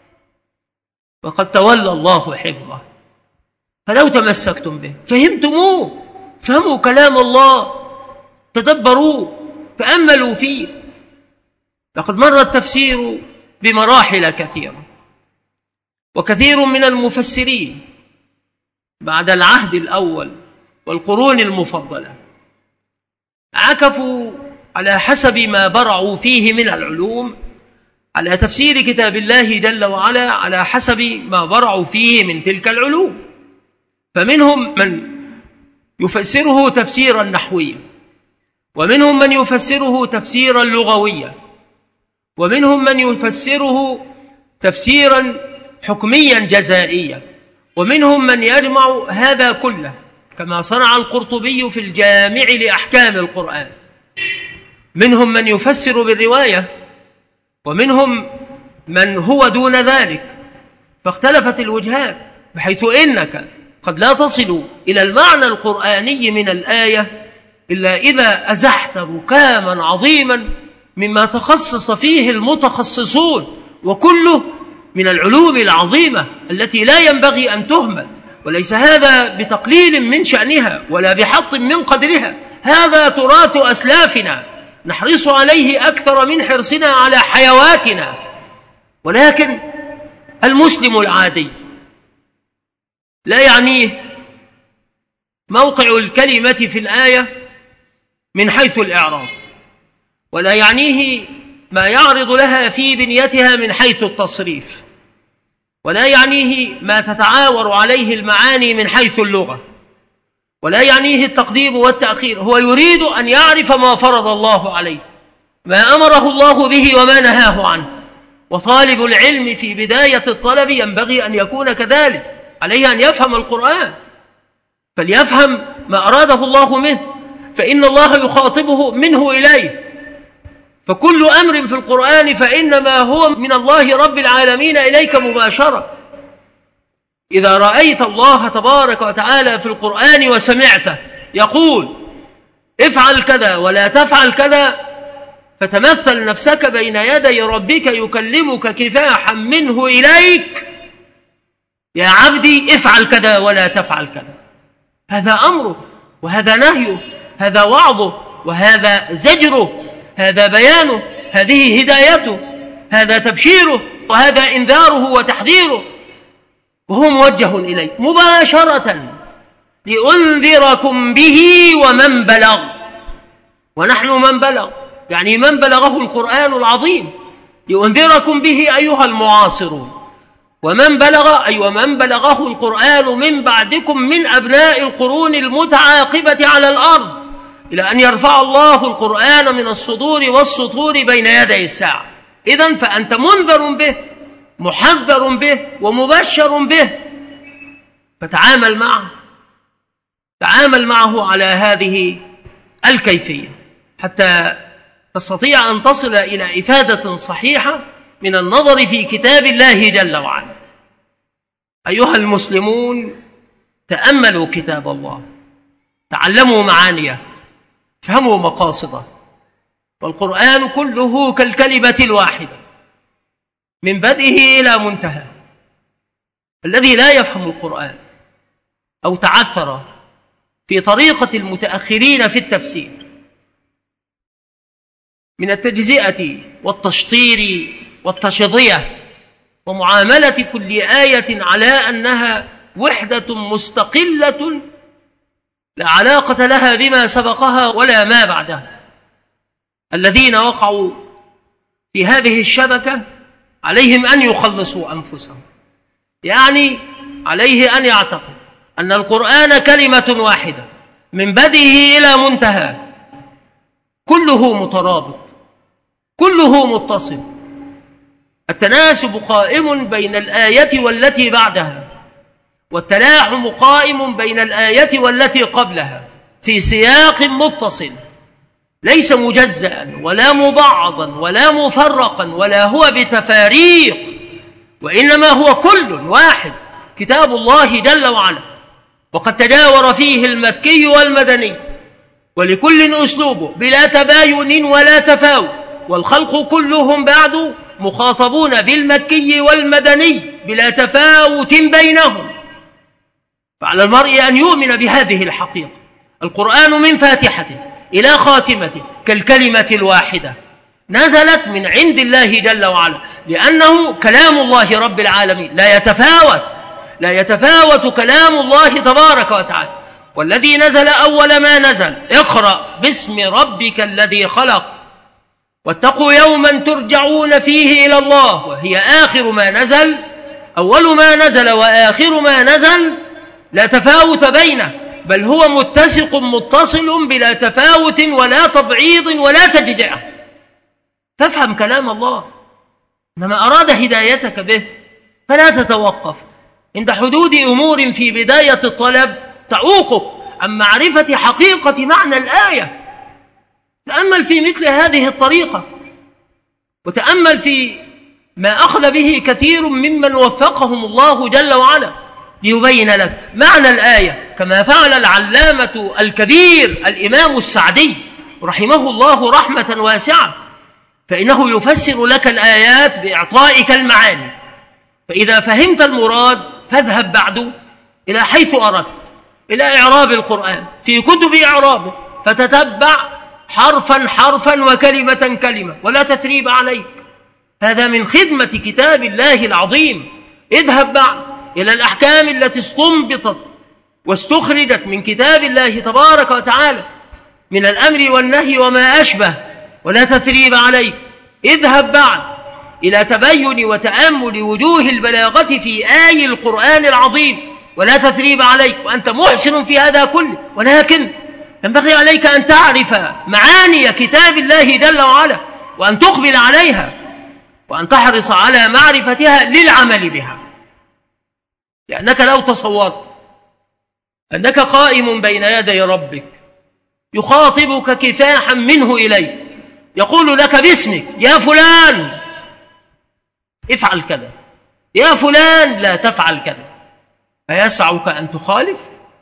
وقد تولى الله حفظه. فلو تمسكتم به فهمتموه، فهموا كلام الله، تدبروه، تأملوا فيه. لقد مر التفسير بمراحل كثيرة، وكثير من المفسرين بعد العهد الأول والقرون المفضلة عكفوا على حسب ما برعوا فيه من العلوم على تفسير كتاب الله جل وعلا على حسب ما برعوا فيه من تلك العلوم. فمنهم من يفسره تفسيرا نحويا، ومنهم من يفسره تفسيرا لغويا، ومنهم من يفسره تفسيرا حكميا جزائيا، ومنهم من يجمع هذا كله كما صنع القرطبي في الجامع لأحكام القرآن. منهم من يفسر بالرواية، ومنهم من هو دون ذلك، فاختلفت الوجهات، بحيث إنك قد لا تصل إلى المعنى القرآني من الآية إلا إذا أزحت ركاما عظيما مما تخصص فيه المتخصصون، وكله من العلوم العظيمة التي لا ينبغي أن تهمل. وليس هذا بتقليل من شأنها ولا بحط من قدرها، هذا تراث أسلافنا نحرص عليه أكثر من حرصنا على حيواتنا. ولكن المسلم العادي لا يعنيه موقع الكلمة في الآية من حيث الإعراب، ولا يعنيه ما يعرض لها في بنيتها من حيث التصريف، ولا يعنيه ما تتعاور عليه المعاني من حيث اللغة، ولا يعنيه التقديم والتأخير. هو يريد أن يعرف ما فرض الله عليه، ما أمره الله به وما نهاه عنه. وطالب العلم في بداية الطلب ينبغي أن يكون كذلك، عليه أن يفهم القرآن، فليفهم ما أراده الله منه، فإن الله يخاطبه منه إليه. فكل أمر في القرآن فإنما هو من الله رب العالمين إليك مباشرة. إذا رأيت الله تبارك وتعالى في القرآن وسمعته يقول افعل كذا ولا تفعل كذا، فتمثل نفسك بين يدي ربك يكلمك كفاحا منه إليك: يا عبدي افعل كذا ولا تفعل كذا. هذا أمره، وهذا نهيه، هذا وعظه، وهذا زجره، هذا بيانه، هذه هدايته، هذا تبشيره، وهذا إنذاره وتحذيره، وهو موجه إليه مباشرة: لأنذركم به ومن بلغ. ونحن من بلغ، يعني من بلغه القرآن العظيم. لأنذركم به أيها المعاصرون، ومن بلغ أي ومن بلغه القرآن من بعدكم من أبناء القرون المتعاقبة على الأرض، إلى أن يرفع الله القرآن من الصدور والسطور بين يدي الساعة. إذن فأنت منذر به، محذر به، ومبشر به، فتعامل معه، تعامل معه على هذه الكيفية حتى تستطيع أن تصل إلى إفادة صحيحة من النظر في كتاب الله جل وعلا. أيها المسلمون، تأملوا كتاب الله، تعلموا معانيه، فهموا مقاصده. والقرآن كله كالكلمة الواحدة من بدئه إلى منتهى. الذي لا يفهم القرآن أو تعثر في طريقة المتأخرين في التفسير من التجزئة والتشطير والتشظية ومعاملة كل آية على أنها وحدة مستقلة لا علاقة لها بما سبقها ولا ما بعدها، الذين وقعوا في هذه الشبكة عليهم أن يخلصوا أنفسهم، يعني عليه أن يعتقد أن القرآن كلمة واحدة من بدئه إلى منتهى، كله مترابط، كله متصل، التناسب قائم بين الآية والتي بعدها، والتلاحم قائم بين الآية والتي قبلها في سياق متصل، ليس مجزأ ولا مبعضا ولا مفرقا ولا هو بتفاريق، وإنما هو كل واحد كتاب الله جل وعلا، وقد تجاور فيه المكي والمدني، ولكل أسلوبه بلا تباين ولا تفاوت، والخلق كلهم بعد مخاطبون بالمكي والمدني بلا تفاوت بينهم. فعلى المرء أن يؤمن بهذه الحقيقة، القرآن من فاتحته إلى خاتمته كالكلمة الواحدة، نزلت من عند الله جل وعلا، لأنه كلام الله رب العالمين، لا يتفاوت لا يتفاوت كلام الله تبارك وتعالى. والذي نزل أول ما نزل اقرأ باسم ربك الذي خلق واتقوا يوما ترجعون فيه إلى الله، وهي آخر ما نزل. أول ما نزل وآخر ما نزل لا تفاوت بينه، بل هو متسق متصل بلا تفاوت ولا تبعيض ولا تجزئة. فافهم كلام الله، إنما أراد هدايتك به فلا تتوقف عند حدود أمور في بداية الطلب تعوقك عن معرفة حقيقة معنى الآية. تأمل في مثل هذه الطريقة، وتأمل في ما أخذ به كثير ممن وفقهم الله جل وعلا ليبين لك معنى الآية، كما فعل العلامة الكبير الإمام السعدي رحمه الله رحمة واسعة، فإنه يفسر لك الآيات بإعطائك المعاني. فإذا فهمت المراد فاذهب بعد إلى حيث أردت، إلى إعراب القرآن في كتب إعرابه، فتتبع حرفا حرفا وكلمة كلمة ولا تثريب عليك. هذا من خدمة كتاب الله العظيم. اذهب بعد إلى الأحكام التي استنبطت واستخرجت من كتاب الله تبارك وتعالى من الأمر والنهي وما أشبه، ولا تثريب عليك. اذهب بعد إلى تبين وتأمل وجوه البلاغة في آي القرآن العظيم، ولا تثريب عليك، وأنت محسن في هذا كله، ولكن ينبغي عليك أن تعرف معاني كتاب الله جل وعلا، وأن تقبل عليها، وأن تحرص على معرفتها للعمل بها. لأنك لو تصورت أنك قائم بين يدي ربك يخاطبك كفاحا منه إليك، يقول لك باسمك يا فلان افعل كذا، يا فلان لا تفعل كذا، أيسعك أن تخالف؟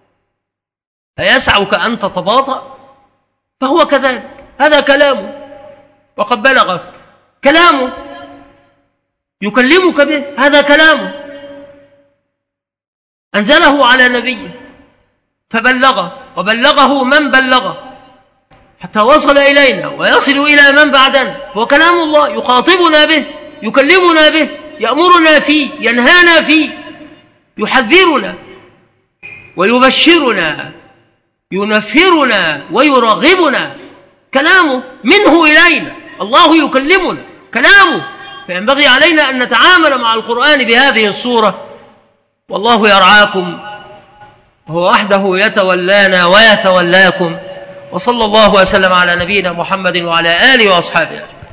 أيسعك أن تتباطأ؟ فهو كذلك، هذا كلامه وقد بلغك، كلامه يكلمك به، هذا كلامه أنزله على نبيه فبلغه، وبلغه من بلغه حتى وصل إلينا ويصل إلى من بعدنا. هو كلام الله يخاطبنا به، يكلمنا به، يأمرنا فيه، ينهانا فيه، يحذرنا ويبشرنا، ينفرنا ويرغبنا. كلامه منه إلينا، الله يكلمنا، كلامه. فينبغي علينا أن نتعامل مع القرآن بهذه الصورة. والله يرعاكم وهو وحده يتولانا ويتولاكم. وصلى الله وسلم على نبينا محمد وعلى آله وأصحابه.